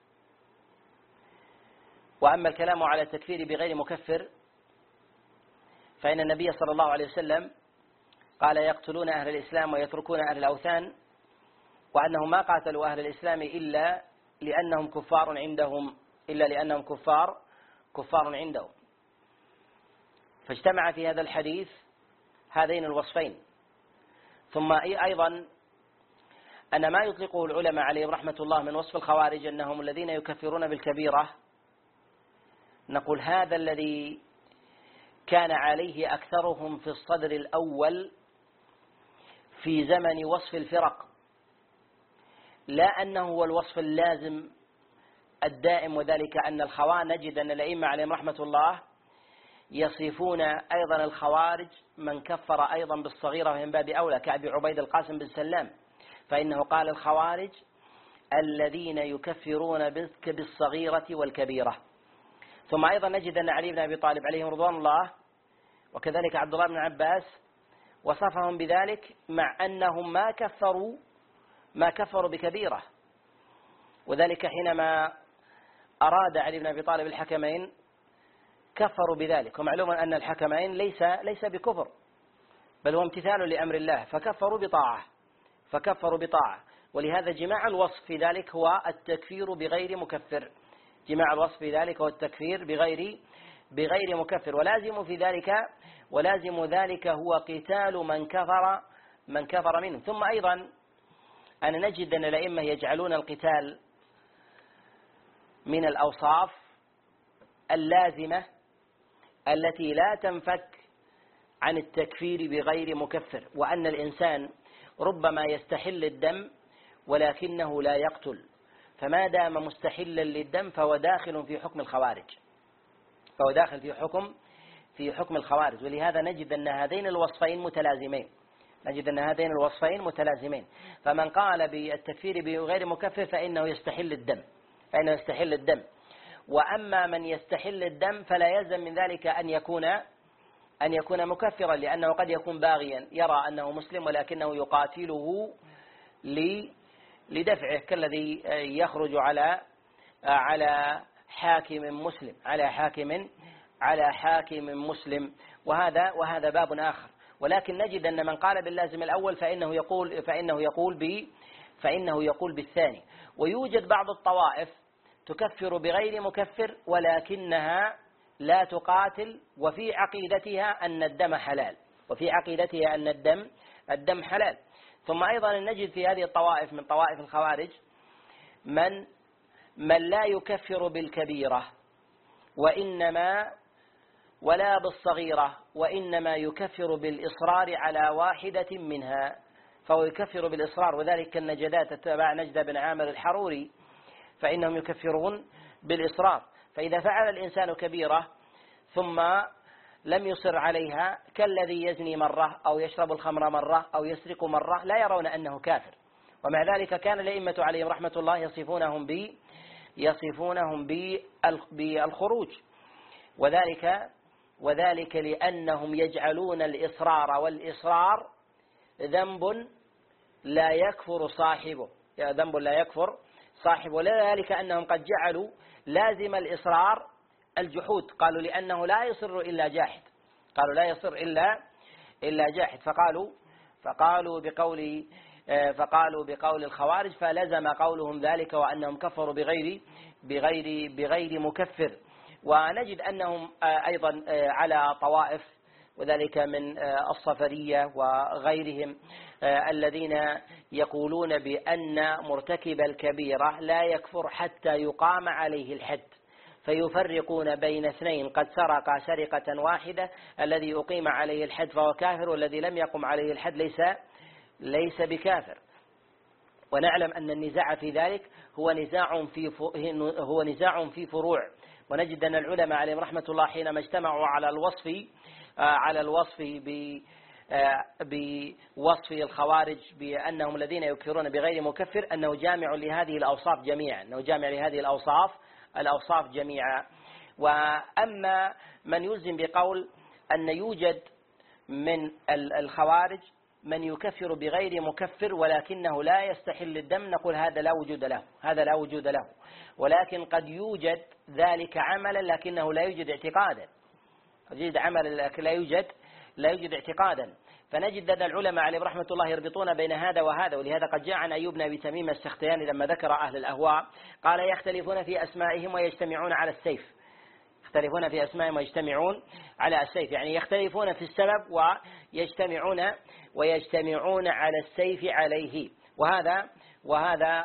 وأما الكلام على التكفير بغير مكفر فإن النبي صلى الله عليه وسلم قال: يقتلون أهل الإسلام ويتركون أهل الأوثان، وأنهم ما قاتلوا أهل الإسلام إلا لأنهم كفار عندهم، كفار عندهم. فاجتمع في هذا الحديث هذين الوصفين. ثم أيضا أن ما يطلقه العلماء عليهم رحمة الله من وصف الخوارج أنهم الذين يكفرون بالكبيرة، نقول هذا الذي كان عليه أكثرهم في الصدر الأول في زمن وصف الفرق، لا أنه هو الوصف اللازم الدائم. وذلك أن نجد أن الأئمة عليهم رحمة الله يصفون أيضا الخوارج من كفر أيضا بالصغيرة ومن باب أولى كأبي عبيد القاسم بن سلام، فإنه قال: الخوارج الذين يكفرون بالصغيرة والكبيرة. ثم أيضا نجد أن علي بن أبي طالب عليهم رضوان الله وكذلك عبد الله بن عباس وصفهم بذلك، مع أنهم ما كفروا بكبيرة. وذلك حينما أراد علي بن أبي طالب الحكمين كفروا بذلك، ومعلوم أن الحكمين ليس بكفر، بل هو امتثال لأمر الله، فكفروا بطاعة. ولهذا جماع الوصف في ذلك هو التكفير بغير مكفر، جماع الوصف في ذلك هو التكفير بغير مكفر. ولازم ذلك هو قتال من كفر منه. ثم أيضا أن نجد أن الأئمة يجعلون القتال من الأوصاف اللازمة التي لا تنفك عن التكفير بغير مكفر، وأن الإنسان ربما يستحل الدم ولكنه لا يقتل، فما دام مستحلا للدم فهو داخل في حكم الخوارج، في حكم الخوارج. ولهذا نجد أن هذين الوصفين متلازمين. فمن قال بالتكفير بغير مكفر فإنه يستحل الدم. وأما من يستحل الدم فلا يلزم من ذلك أن يكون مكفرا، لأنه قد يكون باغيا يرى أنه مسلم ولكنه يقاتله لدفعه، كالذي يخرج على حاكم مسلم، وهذا باب آخر. ولكن نجد أن من قال باللازم الأول فإنه يقول بالثاني. ويوجد بعض الطوائف تكفر بغير مكفر ولكنها لا تقاتل، وفي عقيدتها أن الدم حلال، الدم حلال. ثم أيضا نجد في هذه الطوائف من طوائف الخوارج من لا يكفر بالكبيرة ولا بالصغيرة، وإنما يكفر بالإصرار على واحدة منها، فهو يكفر بالإصرار، وذلك كالنجدات تبع نجد بن عامر الحروري، فإنهم يكفرون بالإصرار. فإذا فعل الإنسان كبيرة ثم لم يصر عليها كالذي يزني مرة أو يشرب الخمر مرة أو يسرق مرة لا يرون أنه كافر. ومع ذلك كان الأئمة عليهم رحمة الله يصفونهم بالخروج، وذلك لأنهم يجعلون الإصرار والإصرار ذنب لا يكفر صاحبه، ولذلك أنهم قد جعلوا لازم الإصرار الجحود، قالوا لأنه لا يصر إلا جاحد، فقالوا بقول الخوارج، فلزم قولهم ذلك وأنهم كفروا بغير مكفر. ونجد أنهم أيضا على طوائف، وذلك من الصفرية وغيرهم الذين يقولون بأن مرتكب الكبيرة لا يكفر حتى يقام عليه الحد، فيفرقون بين اثنين قد سرق سرقة واحدة، الذي أقيم عليه الحد فهو كافر، والذي لم يقم عليه الحد ليس بكافر. ونعلم أن النزاع في ذلك هو نزاع في فروع. ونجد أن العلماء عليهم رحمة الله حينما اجتمعوا على الوصف بوصف الخوارج بأنهم الذين يكفرون بغير مكفر، أنه جامع لهذه الأوصاف جميعا. وأما من يلزم بقول أن يوجد من الخوارج من يكفر بغير مكفر ولكنه لا يستحل الدم، نقول هذا لا وجود له، ولكن قد يوجد ذلك عملا لكنه لا يوجد اعتقادا، لا يوجد اعتقادا. فنجد أن العلماء عليهم رحمة الله يربطون بين هذا وهذا. ولهذا قد جاء عن أيوب بن أبي تميم السختياني لما ذكر أهل الأهواء قال يختلفون في أسمائهم ويجتمعون على السيف، يعني يختلفون في السبب ويجتمعون على السيف عليه. وهذا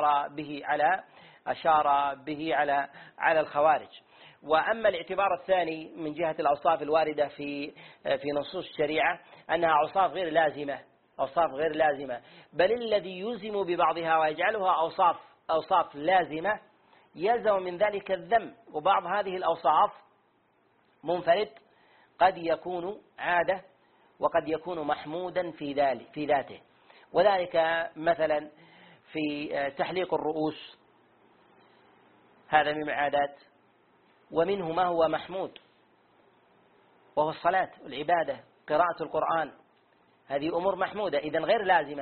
أشار به على الخوارج. وأما الاعتبار الثاني من جهة الأوصاف الواردة في نصوص الشريعة أنها أوصاف غير لازمة، بل الذي يلزم ببعضها ويجعلها أوصاف لازمة يلزم من ذلك الذم. وبعض هذه الأوصاف منفرد، قد يكون عادة وقد يكون محمودا في ذاته، وذلك مثلا في تحليق الرؤوس، هذا من العادات، ومنه ما هو محمود وهو الصلاة والعبادة، قراءة القرآن، هذه أمور محمودة، إذن غير لازمة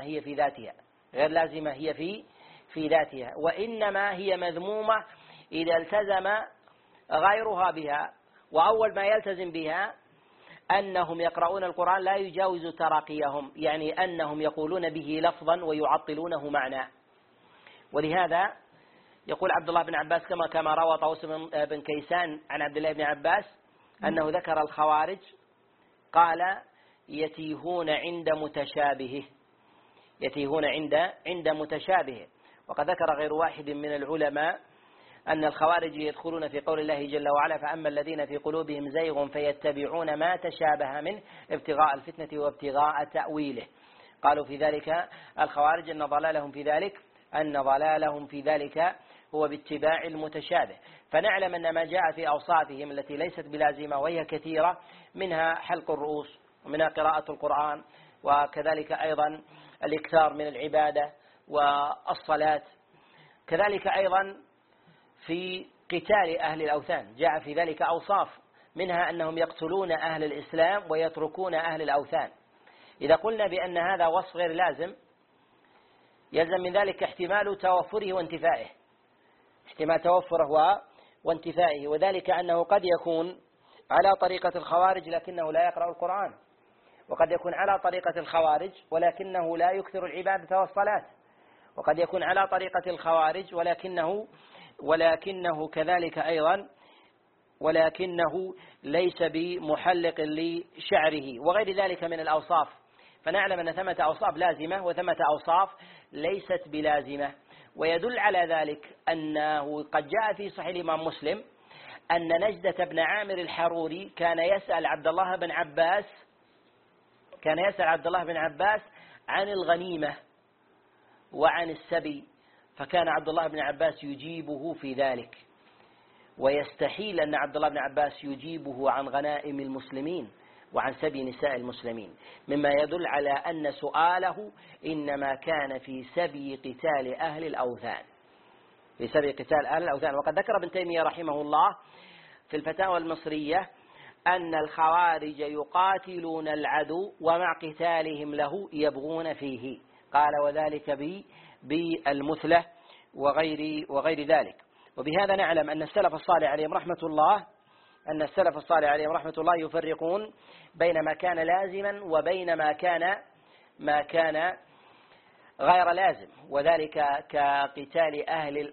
هي في ذاتها، وإنما هي مذمومة إذا التزم غيرها بها. وأول ما يلتزم بها أنهم يقرؤون القرآن لا يجاوز تراقيهم، يعني أنهم يقولون به لفظا ويعطلونه معنى. ولهذا يقول عبد الله بن عباس كما روى طاووس بن كيسان عن عبد الله بن عباس أنه ذكر الخوارج قال يتيهون عند متشابهه. وقد ذكر غير واحد من العلماء أن الخوارج يدخلون في قول الله جل وعلا فأما الذين في قلوبهم زيغ فيتبعون ما تشابه منه ابتغاء الفتنة وابتغاء تأويله. قالوا في ذلك الخوارج أن ضلالهم في ذلك هو باتباع المتشابه. فنعلم أن ما جاء في أوصافهم التي ليست بلازمة وهي كثيرة، منها حلق الرؤوس، ومنها قراءة القرآن، وكذلك أيضا الإكثار من العبادة والصلاة، كذلك أيضا في قتال أهل الأوثان جاء في ذلك أوصاف، منها أنهم يقتلون أهل الإسلام ويتركون أهل الأوثان. إذا قلنا بأن هذا وصف غير لازم يلزم من ذلك احتمال توفره وانتفائه، وذلك أنه قد يكون على طريقة الخوارج لكنه لا يقرأ القرآن، وقد يكون على طريقة الخوارج ولكنه لا يكثر العبادة والصلاة، وقد يكون على طريقة الخوارج ولكنه كذلك أيضا ولكنه ليس بمحلق لشعره، وغير ذلك من الأوصاف فنعلم أن ثمة أوصاف لازمة وثمة أوصاف ليست بلازمة. ويدل على ذلك أنه قد جاء في صحيح الإمام مسلم أن نجدة بن عامر الحروري كان يسأل عبد الله بن عباس عن الغنيمة وعن السبي، فكان عبد الله بن عباس يجيبه في ذلك، ويستحيل أن عبد الله بن عباس يجيبه عن غنائم المسلمين وعن سبي نساء المسلمين، مما يدل على أن سؤاله إنما كان في سبي قتال أهل الأوثان، وقد ذكر ابن تيمية رحمه الله في الفتاوى المصرية أن الخوارج يقاتلون العدو ومع قتالهم له يبغون فيه، قال وذلك بالمثلة وغير ذلك. وبهذا نعلم أن السلف الصالح عليهم رحمة الله يفرقون بين ما كان لازما وبين ما كان غير لازم، وذلك كقتال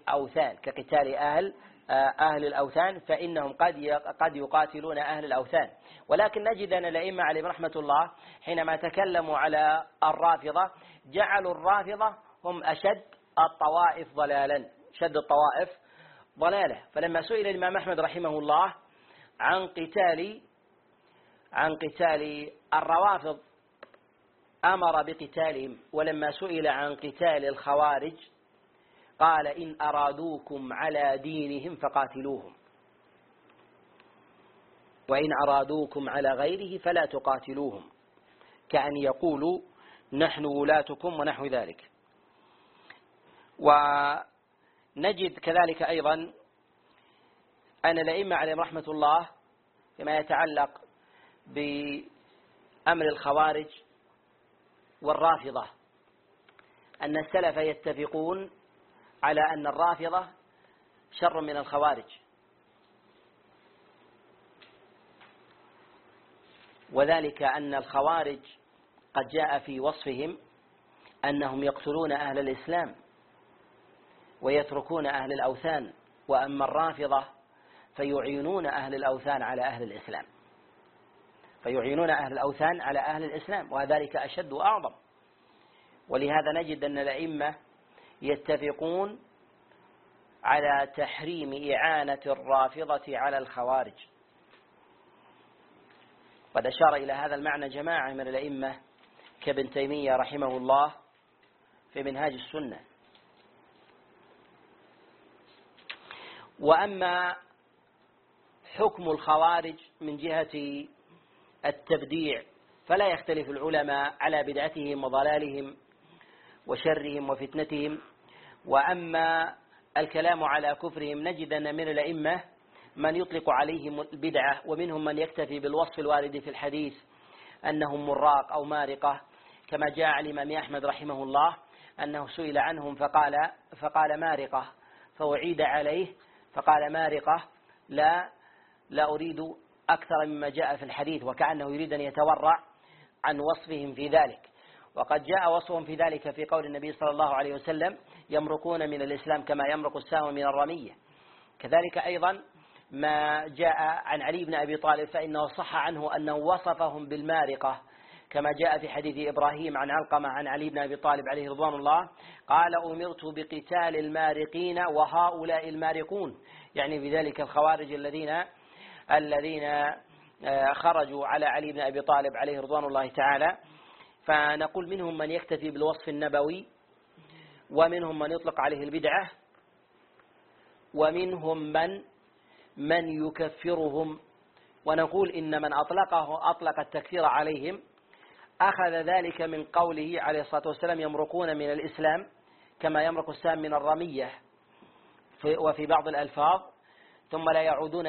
أهل الأوثان فإنهم قد يقاتلون أهل الأوثان. ولكن نجد أن الأئمة عليهم رحمة الله حينما تكلموا على الرافضة جعلوا الرافضة هم أشد الطوائف ضلالة. فلما سئل الإمام أحمد رحمه الله عن قتال الروافض أمر بقتالهم، ولما سئل عن قتال الخوارج قال إن أرادوكم على دينهم فقاتلوهم، وإن أرادوكم على غيره فلا تقاتلوهم، كأن يقولوا نحن ولاتكم ونحو ذلك. ونجد كذلك أيضا أن الأئمة عليهم رحمة الله فيما يتعلق بأمر الخوارج والرافضة أن السلف يتفقون على أن الرافضة شر من الخوارج، وذلك أن الخوارج قد جاء في وصفهم أنهم يقتلون أهل الإسلام ويتركون أهل الأوثان، وأما الرافضة فيعينون أهل الأوثان على أهل الإسلام، وذلك أشد وأعظم. ولهذا نجد أن الأئمة يتفقون على تحريم إعانة الرافضة على الخوارج. قد أشار إلى هذا المعنى جماعة من الأئمة كابن تيمية رحمه الله في منهاج السنة. وأما حكم الخوارج من جهة التبديع فلا يختلف العلماء على بدعتهم وضلالهم وشرهم وفتنتهم. وأما الكلام على كفرهم نجد أن من الأئمة من يطلق عليهم البدعة، ومنهم من يكتفي بالوصف الوارد في الحديث أنهم مراق أو مارقة، كما جاء عن الإمام أحمد رحمه الله أنه سئل عنهم فقال مارقة، فأعيد عليه فقال مارقة لا أريد أكثر مما جاء في الحديث، وكأنه يريد أن يتورع عن وصفهم في ذلك. وقد جاء وصفهم في ذلك في قول النبي صلى الله عليه وسلم يمرقون من الإسلام كما يمرق السهم من الرمية. كذلك أيضا ما جاء عن علي بن أبي طالب فإنه صح عنه أنه وصفهم بالمارقة، كما جاء في حديث إبراهيم عن علقمة عن علي بن أبي طالب عليه رضوان الله قال أمرت بقتال المارقين وهؤلاء المارقون، يعني بذلك الخوارج الذين خرجوا على علي بن أبي طالب عليه رضوان الله تعالى. فنقول منهم من يكتفي بالوصف النبوي، ومنهم من يطلق عليه البدعة، ومنهم من يكفرهم. ونقول إن من أطلق التكفير عليهم أخذ ذلك من قوله عليه الصلاة والسلام يمرقون من الإسلام كما يمرق السهم من الرمية، وفي بعض الألفاظ ثم لا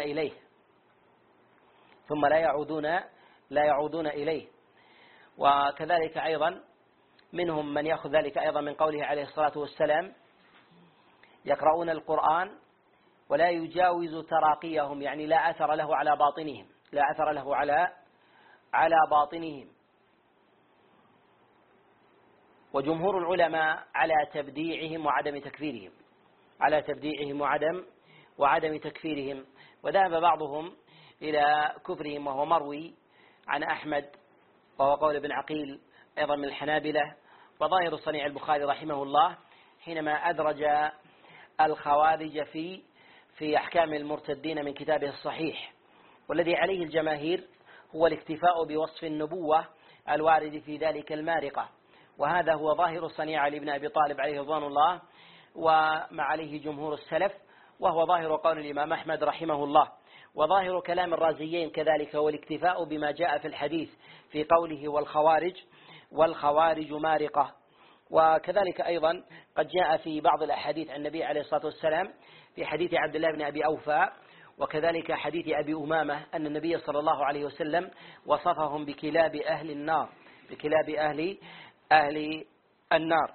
يعودون إليه. وكذلك أيضا منهم من يأخذ ذلك أيضا من قوله عليه الصلاة والسلام يقرؤون القرآن ولا يجاوز تراقيهم، يعني لا أثر له على باطنهم. وجمهور العلماء على تبديعهم وعدم تكفيرهم، وذهب بعضهم إلى كفرهم، وهو مروي عن أحمد وهو قول ابن عقيل أيضا من الحنابلة. وظاهر صنيع البخاري رحمه الله حينما أدرج الخوارج في أحكام المرتدين من كتابه الصحيح، والذي عليه الجماهير هو الاكتفاء بوصف النبوة الوارد في ذلك المارقة، وهذا هو ظاهر صنيع علي بن أبي طالب عليه رضوان الله وما عليه جمهور السلف، وهو ظاهر قول الإمام أحمد رحمه الله. وظاهر كلام الرازيين كذلك هو الاكتفاء بما جاء في الحديث في قوله والخوارج مارقة. وكذلك أيضا قد جاء في بعض الأحاديث عن النبي عليه الصلاة والسلام في حديث عبد الله بن أبي أوفى وكذلك حديث أبي أمامة أن النبي صلى الله عليه وسلم وصفهم بكلاب أهل النار، بكلاب أهل النار.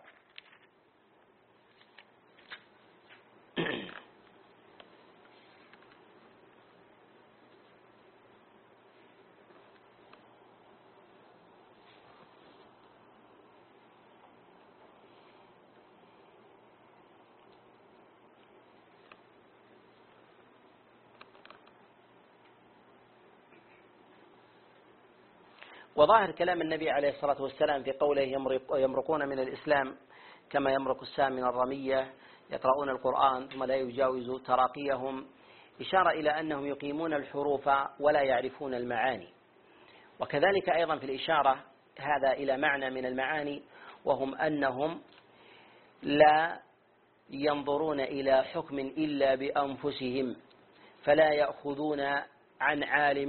وظاهر كلام النبي عليه الصلاة والسلام في قوله يمرقون من الإسلام كما يمرق السهم من الرمية، يقرؤون القرآن ثم لا يجاوز تراقيهم، إشارة إلى أنهم يقيمون الحروف ولا يعرفون المعاني. وكذلك أيضا في الإشارة هذا إلى معنى من المعاني، وهم أنهم لا ينظرون إلى حكم إلا بأنفسهم، فلا يأخذون عن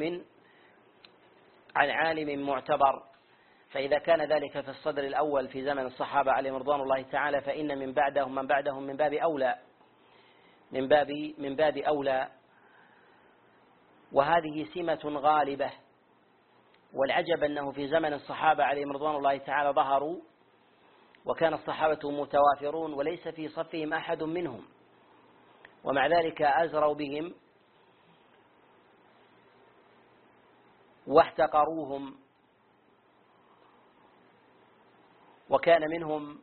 عالم معتبر. فإذا كان ذلك في الصدر الأول في زمن الصحابة عليهم رضوان الله تعالى، فإن من بعدهم من باب أولى. وهذه سمة غالبة. والعجب أنه في زمن الصحابة عليهم رضوان الله تعالى ظهروا وكان الصحابة متوافرون وليس في صفهم أحد منهم، ومع ذلك أزروا بهم واحتقروهم، وكان منهم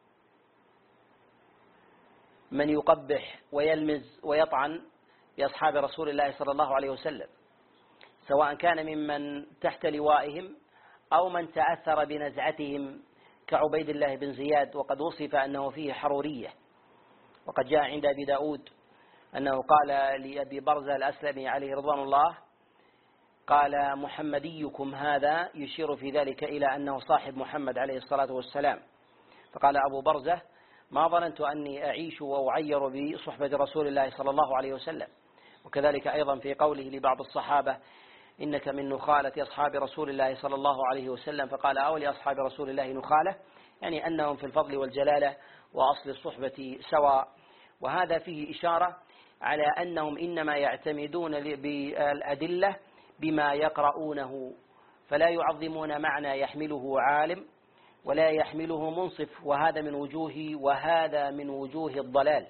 من يقبح ويلمز ويطعن بأصحاب رسول الله صلى الله عليه وسلم، سواء كان ممن تحت لوائهم أو من تأثر بنزعتهم كعبيد الله بن زياد، وقد وصف أنه فيه حرورية. وقد جاء عند أبي داود أنه قال لأبي برزة الأسلمي عليه رضوان الله، قال محمديكم هذا، يشير في ذلك إلى أنه صاحب محمد عليه الصلاة والسلام. فقال أبو برزة ما ظننت أني أعيش وأعير بصحبة رسول الله صلى الله عليه وسلم. وكذلك أيضا في قوله لبعض الصحابة إنك من نخالة أصحاب رسول الله صلى الله عليه وسلم، فقال أولي أصحاب رسول الله نخالة، يعني أنهم في الفضل والجلالة وأصل الصحبة سواء. وهذا فيه إشارة على أنهم إنما يعتمدون بالأدلة بما يقرؤونه، فلا يعظمون معنى يحمله عالم ولا يحمله منصف، وهذا من وجوه الضلال.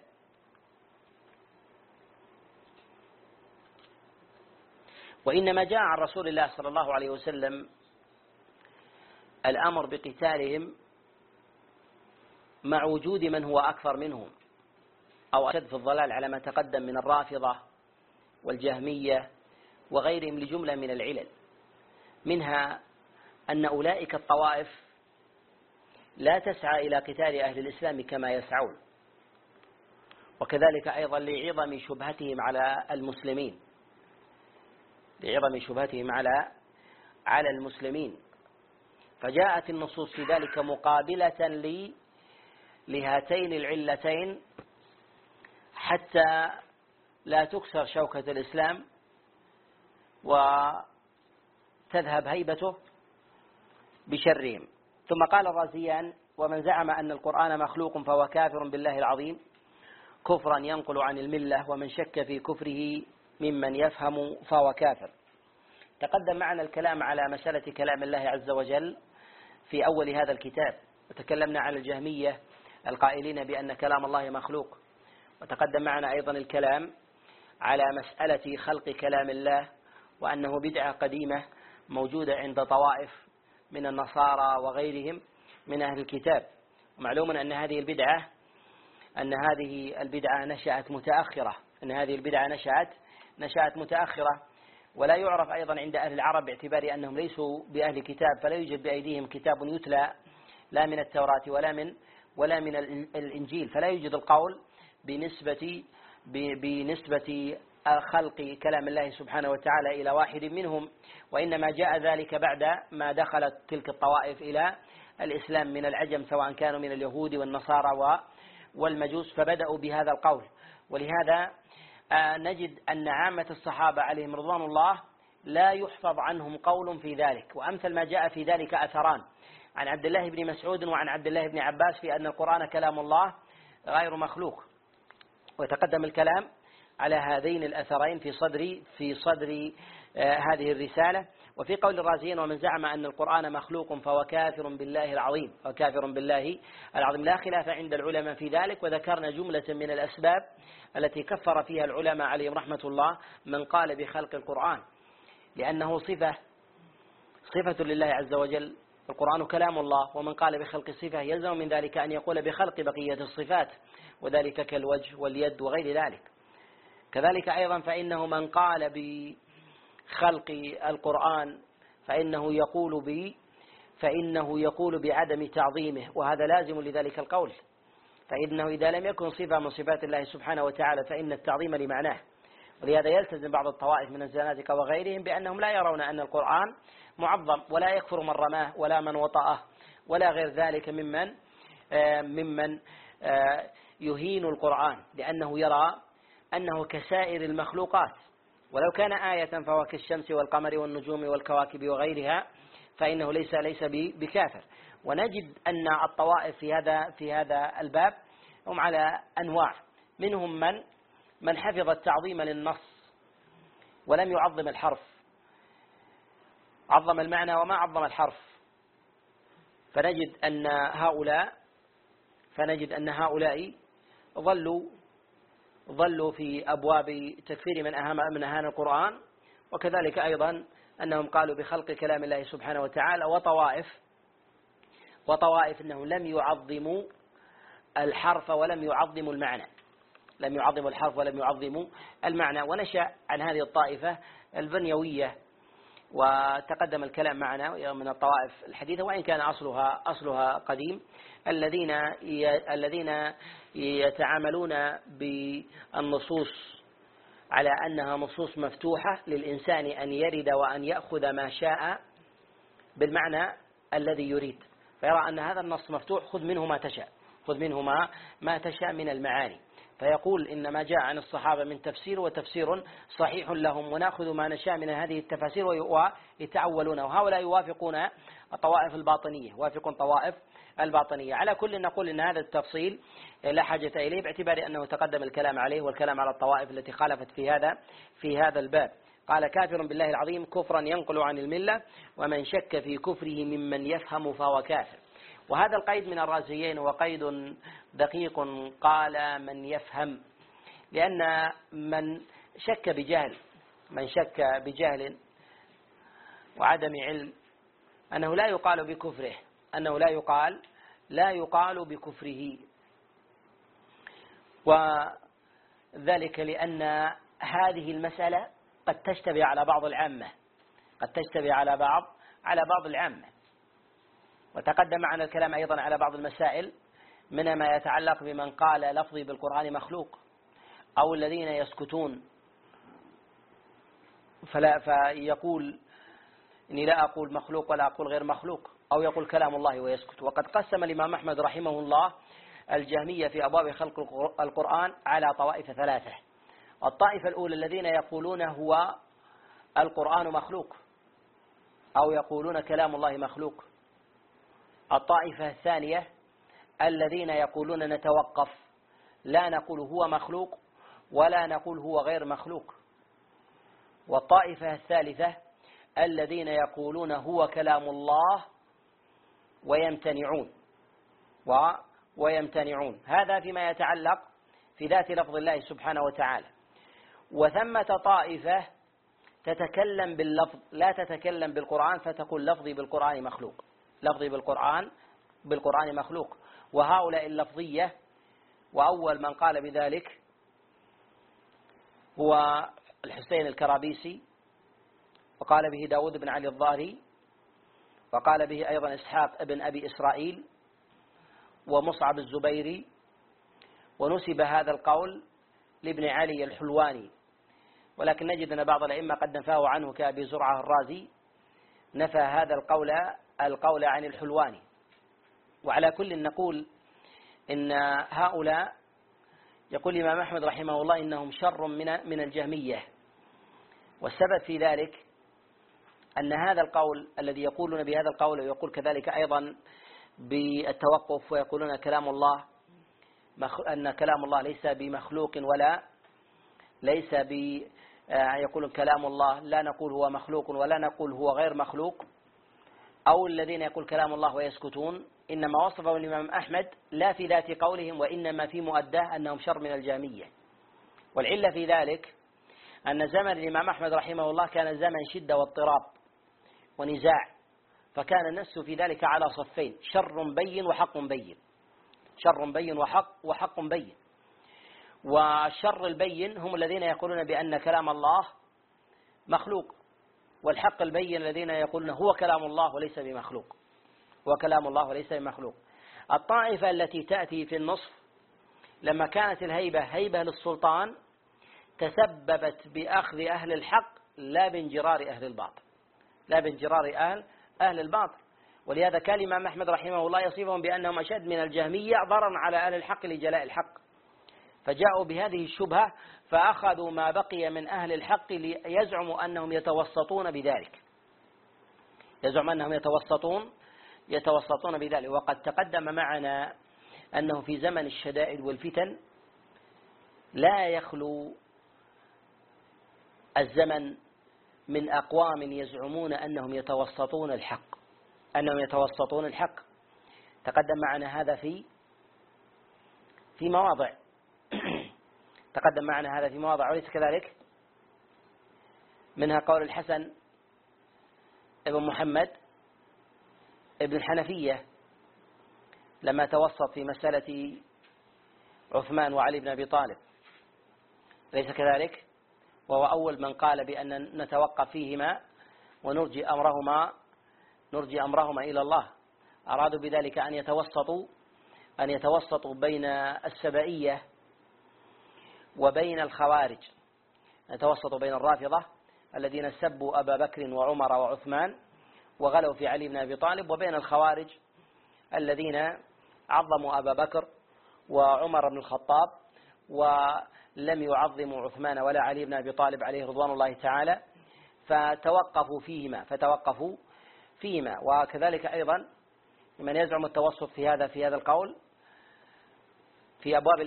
وإنما جاء عن رسول الله صلى الله عليه وسلم الأمر بقتالهم مع وجود من هو أكثر منهم أو أشد في الضلال على ما تقدم من الرافضة والجهمية وغيرهم لجملة من العلل، منها أن أولئك الطوائف لا تسعى إلى قتال أهل الإسلام كما يسعون، وكذلك أيضا لعظم شبهتهم على المسلمين، فجاءت النصوص في ذلك مقابلة لهاتين العلتين حتى لا تكسر شوكة الإسلام وتذهب هيبته بشرهم. ثم قال الرازيان ومن زعم أن القرآن مخلوق فهو كافر بالله العظيم كفرا ينقل عن الملة، ومن شك في كفره ممن يفهم فهو كافر. تقدم معنا الكلام على مسألة كلام الله عز وجل في أول هذا الكتاب، وتكلمنا عن الجهمية القائلين بأن كلام الله مخلوق، وتقدم معنا أيضا الكلام على مسألة خلق كلام الله وأنه بدعة قديمة موجودة عند طوائف من النصارى وغيرهم من أهل الكتاب. ومعلوم أن هذه البدعة نشأت متأخرة، ولا يعرف أيضا عند أهل العرب باعتبار أنهم ليسوا بأهل كتاب، فلا يوجد بأيديهم كتاب يتلى لا من التوراة ولا من الإنجيل، فلا يوجد القول بنسبة خلق كلام الله سبحانه وتعالى إلى واحد منهم، وإنما جاء ذلك بعد ما دخلت تلك الطوائف إلى الإسلام من العجم، سواء كانوا من اليهود والنصارى والمجوس، فبدأوا بهذا القول. ولهذا نجد أن عامة الصحابة عليهم رضوان الله لا يحفظ عنهم قول في ذلك، وأمثل ما جاء في ذلك أثران عن عبد الله بن مسعود وعن عبد الله بن عباس في أن القرآن كلام الله غير مخلوق، وتقدم الكلام على هذين الأثرين في صدر هذه الرسالة. وفي قول الرازيين: ومن زعم أن القرآن مخلوق فهو كافر بالله العظيم، وكافر بالله العظيم. لا خلاف عند العلماء في ذلك، وذكرنا جملة من الأسباب التي كفر فيها العلماء عليهم رحمة الله من قال بخلق القرآن، لأنه صفة لله عز وجل، القرآن كلام الله، ومن قال بخلق الصفة يلزم من ذلك أن يقول بخلق بقية الصفات، وذلك كالوجه واليد وغير ذلك. كذلك أيضا فإنه من قال بخلق القرآن فإنه يقول بعدم تعظيمه، وهذا لازم لذلك القول، فإنه إذا لم يكن صفة من صفات الله سبحانه وتعالى فإن التعظيم لمعناه. ولهذا يلتزم بعض الطوائف من الزنادقة وغيرهم بأنهم لا يرون أن القرآن معظم، ولا يكفر من رماه ولا من وطأه ولا غير ذلك ممن يهين القرآن، لأنه يرى أنه كسائر المخلوقات، ولو كان آية فهو كالشمس والقمر والنجوم والكواكب وغيرها، فإنه ليس بكافر. ونجد أن الطوائف في هذا الباب هم على أنواع، منهم من حفظ التعظيم للنص ولم يعظم الحرف، عظم المعنى وما عظم الحرف، فنجد أن هؤلاء ظلوا في أبواب تكفير من أهان القرآن. وكذلك أيضا أنهم قالوا بخلق كلام الله سبحانه وتعالى. وطوائف أنهم لم يعظموا الحرف ولم يعظموا المعنى، ونشأ عن هذه الطائفة البنيوية، وتقدم الكلام معنا من الطوائف الحديثة، وإن كان أصلها قديم، الذين يتعاملون بالنصوص على أنها نصوص مفتوحة للإنسان أن يرد وأن يأخذ ما شاء بالمعنى الذي يريد، فيرى أن هذا النص مفتوح، خذ منه ما تشاء من المعاني، فيقول إن ما جاء عن الصحابة من تفسير وتفسير صحيح لهم، ونأخذ ما نشاء من هذه التفاسير ويتعولون. وهؤلاء يوافقون الطوائف الباطنية. على كل نقول إن هذا التفصيل لا حاجة إليه، باعتبار أنه تقدم الكلام عليه، والكلام على الطوائف التي خالفت في هذا الباب. قال: كافر بالله العظيم كفرا ينقل عن الملة، ومن شك في كفره ممن يفهم فهو كافر. وهذا القيد من الرازيين هو قيد دقيق، قال من يفهم، لأن من شك بجهل وعدم علم أنه لا يقال بكفره، لا يقال بكفره، وذلك لأن هذه المسألة قد تشتبه على بعض العامة، وتقدم معنا الكلام أيضا على بعض المسائل، منها ما يتعلق بمن قال لفظي بالقرآن مخلوق، أو الذين يسكتون فيقول إني لا أقول مخلوق ولا أقول غير مخلوق، أو يقول كلام الله ويسكت. وقد قسم الإمام أحمد رحمه الله الجهمية في أبواب خلق القرآن على طوائف 3. الطائفة الأولى الذين يقولون هو القرآن مخلوق، أو يقولون كلام الله مخلوق. الطائفة الثانية الذين يقولون نتوقف، لا نقول هو مخلوق ولا نقول هو غير مخلوق. والطائفة الثالثة الذين يقولون هو كلام الله ويمتنعون. هذا فيما يتعلق في ذات لفظ الله سبحانه وتعالى. وثمة طائفة تتكلم باللفظ لا تتكلم بالقرآن، فتقول لفظي بالقرآن مخلوق. وهؤلاء اللفظية، وأول من قال بذلك هو الحسين الكرابيسي وقال به داود بن علي الظاهري، وقال به أيضا إسحاق ابن أبي إسرائيل ومصعب الزبيري، ونسب هذا القول لابن علي الحلواني، ولكن نجد أن بعض الأئمة قد نفاه عنه كأبي زرعة الرازي، نفى هذا القول عن الحلواني. وعلى كل نقول إن هؤلاء، يقول الإمام أحمد رحمه الله، إنهم شر من الجهمية، والسبب في ذلك أن هذا القول الذي يقولون بهذا القول، ويقول كذلك أيضا بالتوقف، ويقولون كلام الله أن كلام الله ليس بمخلوق ولا ليس يقولون كلام الله لا نقول هو مخلوق ولا نقول هو غير مخلوق، أو الذين يقول كلام الله ويسكتون، إنما وصفهم الإمام أحمد لا في ذات قولهم، وإنما في مؤداه أنهم شر من الجهمية. والعلة في ذلك أن زمن الإمام أحمد رحمه الله كان زمن شدة واضطراب ونزاع، فكان الناس في ذلك على صفين: شر بين وحق بين، شر بين وحق بين. والشر البين هم الذين يقولون بأن كلام الله مخلوق، والحق البين الذين يقولون هو كلام الله وليس بمخلوق، هو كلام الله وليس بمخلوق. الطائفة التي تأتي في النصف لما كانت الهيبة هيبة للسلطان تسببت بأخذ أهل الحق لا بانجرار أهل الباطل، لا بانجرار أهل الباطل. ولهذا كان الإمام أحمد رحمه الله يصفهم بأنهم أشد من الجهمية ضررا على أهل الحق لجلاء الحق، فجاءوا بهذه الشبهة فأخذوا ما بقي من أهل الحق ليزعموا أنهم يتوسطون بذلك، يزعم أنهم يتوسطون بذلك. وقد تقدم معنا أنه في زمن الشدائد والفتن لا يخلو الزمن من أقوام يزعمون أنهم يتوسطون الحق، تقدم معنا هذا في مواضع تقدم معنا هذا في مواضع، وليس كذلك؟ منها قول الحسن ابن محمد ابن الحنفية لما توسط في مسألة عثمان وعلي بن أبي طالب، ليس كذلك؟ وهو أول من قال بأن نتوقف فيهما ونرجي أمرهما إلى الله. أرادوا بذلك أن يتوسطوا بين السبائية وبين الخوارج، يتوسطوا بين الرافضة الذين سبوا أبا بكر وعمر وعثمان وغلوا في علي بن أبي طالب، وبين الخوارج الذين عظموا أبا بكر وعمر بن الخطاب ولم يعظموا عثمان ولا علي بن أبي طالب عليه رضوان الله تعالى، فتوقفوا فيهما. وكذلك أيضا من يزعم التوسط في هذا القول في أبواب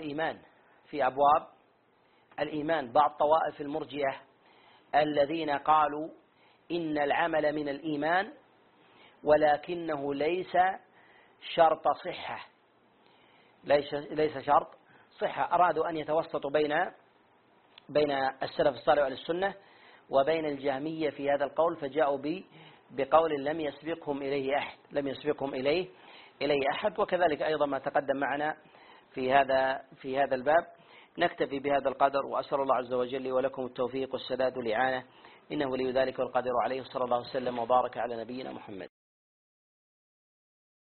الإيمان بعض طوائف المرجئة الذين قالوا إن العمل من الإيمان ولكنه ليس شرط صحة، ليس شرط صحة. أرادوا أن يتوسطوا بين السلف الصالح وأهل السنة وبين الجهمية في هذا القول، فجاءوا بقول لم يسبقهم إليه أحد. وكذلك أيضا ما تقدم معنا في هذا الباب. نكتفي بهذا القدر، وأسأل الله عز وجل لي ولكم التوفيق والسداد والإعانة، إنه ولي ذلك والقادر عليه. صلى الله وسلم وبارك على نبينا محمد.